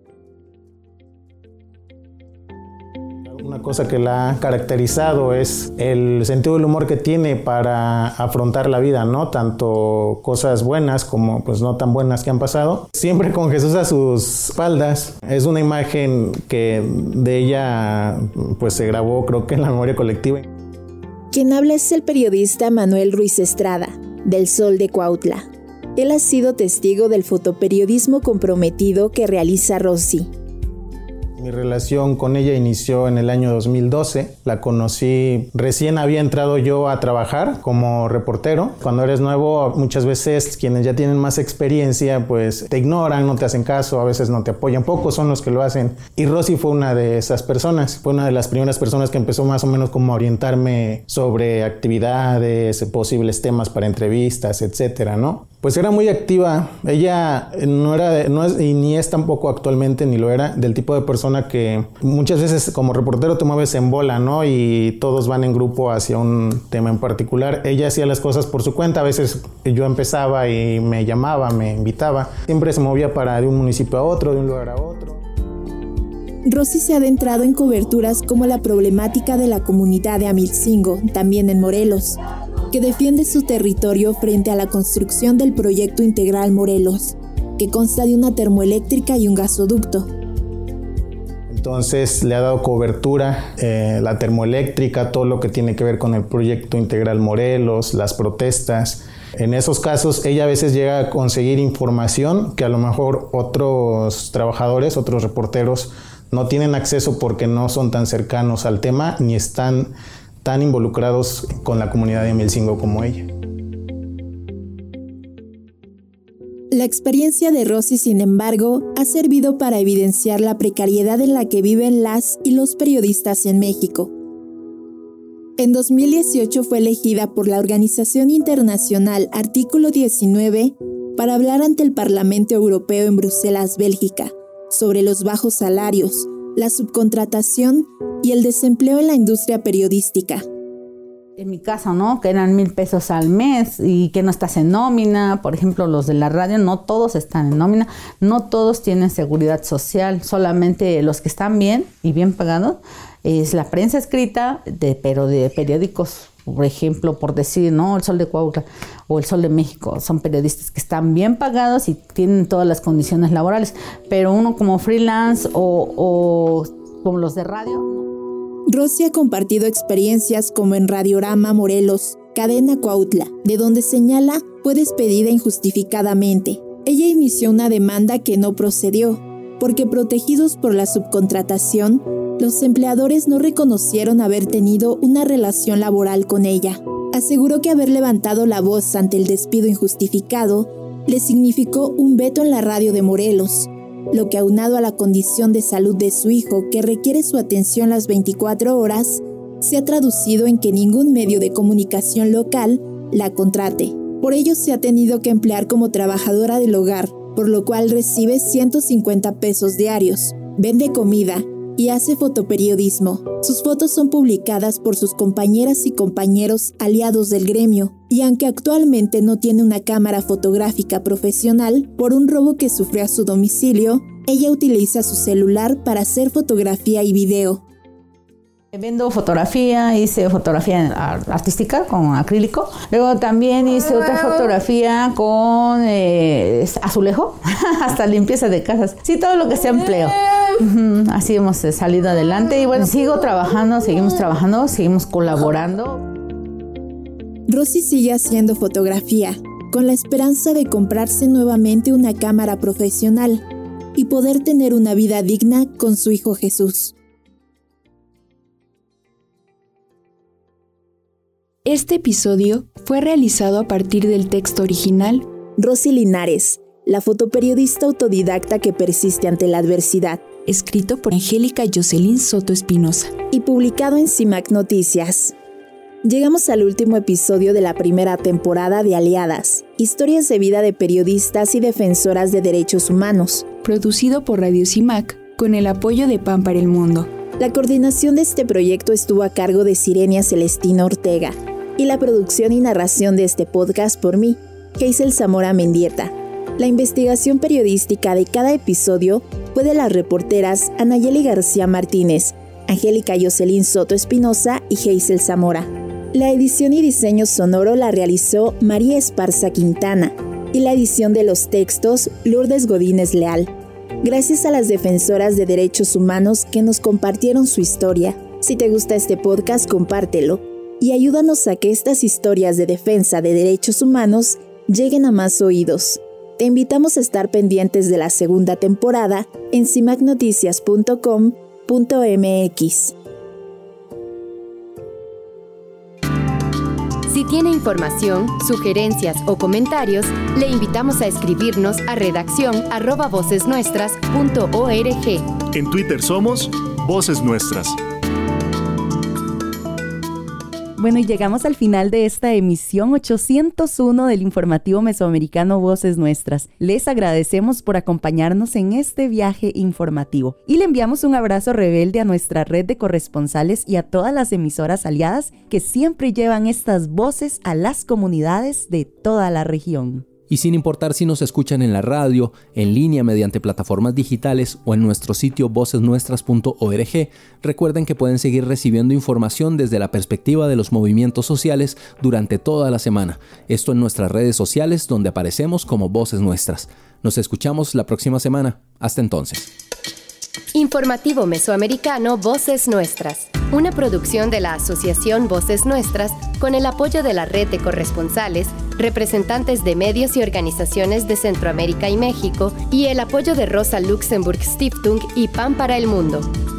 Una cosa que la ha caracterizado es el sentido del humor que tiene para afrontar la vida, ¿no? Tanto cosas buenas como pues no tan buenas que han pasado. Siempre con Jesús a sus espaldas. Es una imagen que de ella pues se grabó, creo que en la memoria colectiva. Quien habla es el periodista Manuel Ruiz Estrada, del Sol de Cuautla. Él ha sido testigo del fotoperiodismo comprometido que realiza Rosy. Mi relación con ella inició en el año dos mil doce. La conocí, recién había entrado yo a trabajar como reportero. Cuando eres nuevo, muchas veces quienes ya tienen más experiencia, pues te ignoran, no te hacen caso, a veces no te apoyan. Pocos son los que lo hacen. Y Rosy fue una de esas personas. Fue una de las primeras personas que empezó más o menos como a orientarme sobre actividades, posibles temas para entrevistas, etcétera, ¿no? Pues era muy activa. Ella no era, no es, y ni es tampoco actualmente, ni lo era, del tipo de persona que muchas veces como reportero te mueves en bola, ¿no? Y todos van en grupo hacia un tema en particular. Ella hacía las cosas por su cuenta. A veces yo empezaba y me llamaba, me invitaba. Siempre se movía para de un municipio a otro, de un lugar a otro. Rosy se ha adentrado en coberturas como la problemática de la comunidad de Amilcingo, también en Morelos, que defiende su territorio frente a la construcción del proyecto integral Morelos, que consta de una termoeléctrica y un gasoducto. Entonces le ha dado cobertura eh, la termoeléctrica, todo lo que tiene que ver con el proyecto integral Morelos, las protestas. En esos casos ella a veces llega a conseguir información que a lo mejor otros trabajadores, otros reporteros no tienen acceso porque no son tan cercanos al tema ni están tan involucrados con la comunidad de Amilcingo como ella. La experiencia de Rosy, sin embargo, ha servido para evidenciar la precariedad en la que viven las y los periodistas en México. En dos mil dieciocho fue elegida por la organización internacional Artículo diecinueve para hablar ante el Parlamento Europeo en Bruselas, Bélgica, sobre los bajos salarios, la subcontratación y el desempleo en la industria periodística. En mi caso, ¿no? Que eran mil pesos al mes y que no estás en nómina. Por ejemplo, los de la radio, no todos están en nómina. No todos tienen seguridad social. Solamente los que están bien y bien pagados es la prensa escrita, de, pero de periódicos, por ejemplo, por decir, ¿no? El Sol de Cuautla o El Sol de México. Son periodistas que están bien pagados y tienen todas las condiciones laborales. Pero uno como freelance o, o como los de radio... Rosy ha compartido experiencias como en Radiorama Morelos, Cadena Cuautla, de donde señala fue despedida injustificadamente. Ella inició una demanda que no procedió, porque protegidos por la subcontratación, los empleadores no reconocieron haber tenido una relación laboral con ella. Aseguró que haber levantado la voz ante el despido injustificado le significó un veto en la radio de Morelos, lo que aunado a la condición de salud de su hijo que requiere su atención las veinticuatro horas, se ha traducido en que ningún medio de comunicación local la contrate. Por ello se ha tenido que emplear como trabajadora del hogar, por lo cual recibe ciento cincuenta pesos diarios, vende comida y hace fotoperiodismo. Sus fotos son publicadas por sus compañeras y compañeros aliados del gremio, y aunque actualmente no tiene una cámara fotográfica profesional por un robo que sufrió a su domicilio, ella utiliza su celular para hacer fotografía y video. Vendo fotografía, hice fotografía artística con acrílico. Luego también hice otra fotografía con eh, azulejo, hasta limpieza de casas. Sí, todo lo que sea empleo. Uh-huh. Así hemos salido adelante y bueno, sigo trabajando, seguimos trabajando, seguimos colaborando. Rosy sigue haciendo fotografía, con la esperanza de comprarse nuevamente una cámara profesional y poder tener una vida digna con su hijo Jesús. Este episodio fue realizado a partir del texto original Rosy Linares, la fotoperiodista autodidacta que persiste ante la adversidad, escrito por Angélica Jocelyn Soto Espinosa y publicado en CIMAC Noticias. Llegamos al último episodio de la primera temporada de Aliadas, historias de vida de periodistas y defensoras de derechos humanos, producido por Radio CIMAC con el apoyo de Pan para el Mundo. La coordinación de este proyecto estuvo a cargo de Sirenia Celestina Ortega y la producción y narración de este podcast por mí, Hazel Zamora Mendieta. La investigación periodística de cada episodio fue de las reporteras Anayeli García Martínez, Angélica Jocelyn Soto Espinosa y Hazel Zamora. La edición y diseño sonoro la realizó María Esparza Quintana y la edición de los textos Lourdes Godínez Leal. Gracias a las defensoras de derechos humanos que nos compartieron su historia. Si te gusta este podcast, compártelo y ayúdanos a que estas historias de defensa de derechos humanos lleguen a más oídos. Te invitamos a estar pendientes de la segunda temporada en cimac noticias punto com punto m x. Si tiene información, sugerencias o comentarios, le invitamos a escribirnos a redacción arroba voces nuestras punto org. En Twitter somos Voces Nuestras. Bueno, y llegamos al final de esta emisión ochocientos uno del informativo mesoamericano Voces Nuestras. Les agradecemos por acompañarnos en este viaje informativo y le enviamos un abrazo rebelde a nuestra red de corresponsales y a todas las emisoras aliadas que siempre llevan estas voces a las comunidades de toda la región. Y sin importar si nos escuchan en la radio, en línea mediante plataformas digitales o en nuestro sitio voces nuestras punto org, recuerden que pueden seguir recibiendo información desde la perspectiva de los movimientos sociales durante toda la semana. Esto en nuestras redes sociales donde aparecemos como Voces Nuestras. Nos escuchamos la próxima semana. Hasta entonces. Informativo Mesoamericano Voces Nuestras, una producción de la Asociación Voces Nuestras con el apoyo de la red de corresponsales, representantes de medios y organizaciones de Centroamérica y México y el apoyo de Rosa Luxemburg Stiftung y Pan para el Mundo.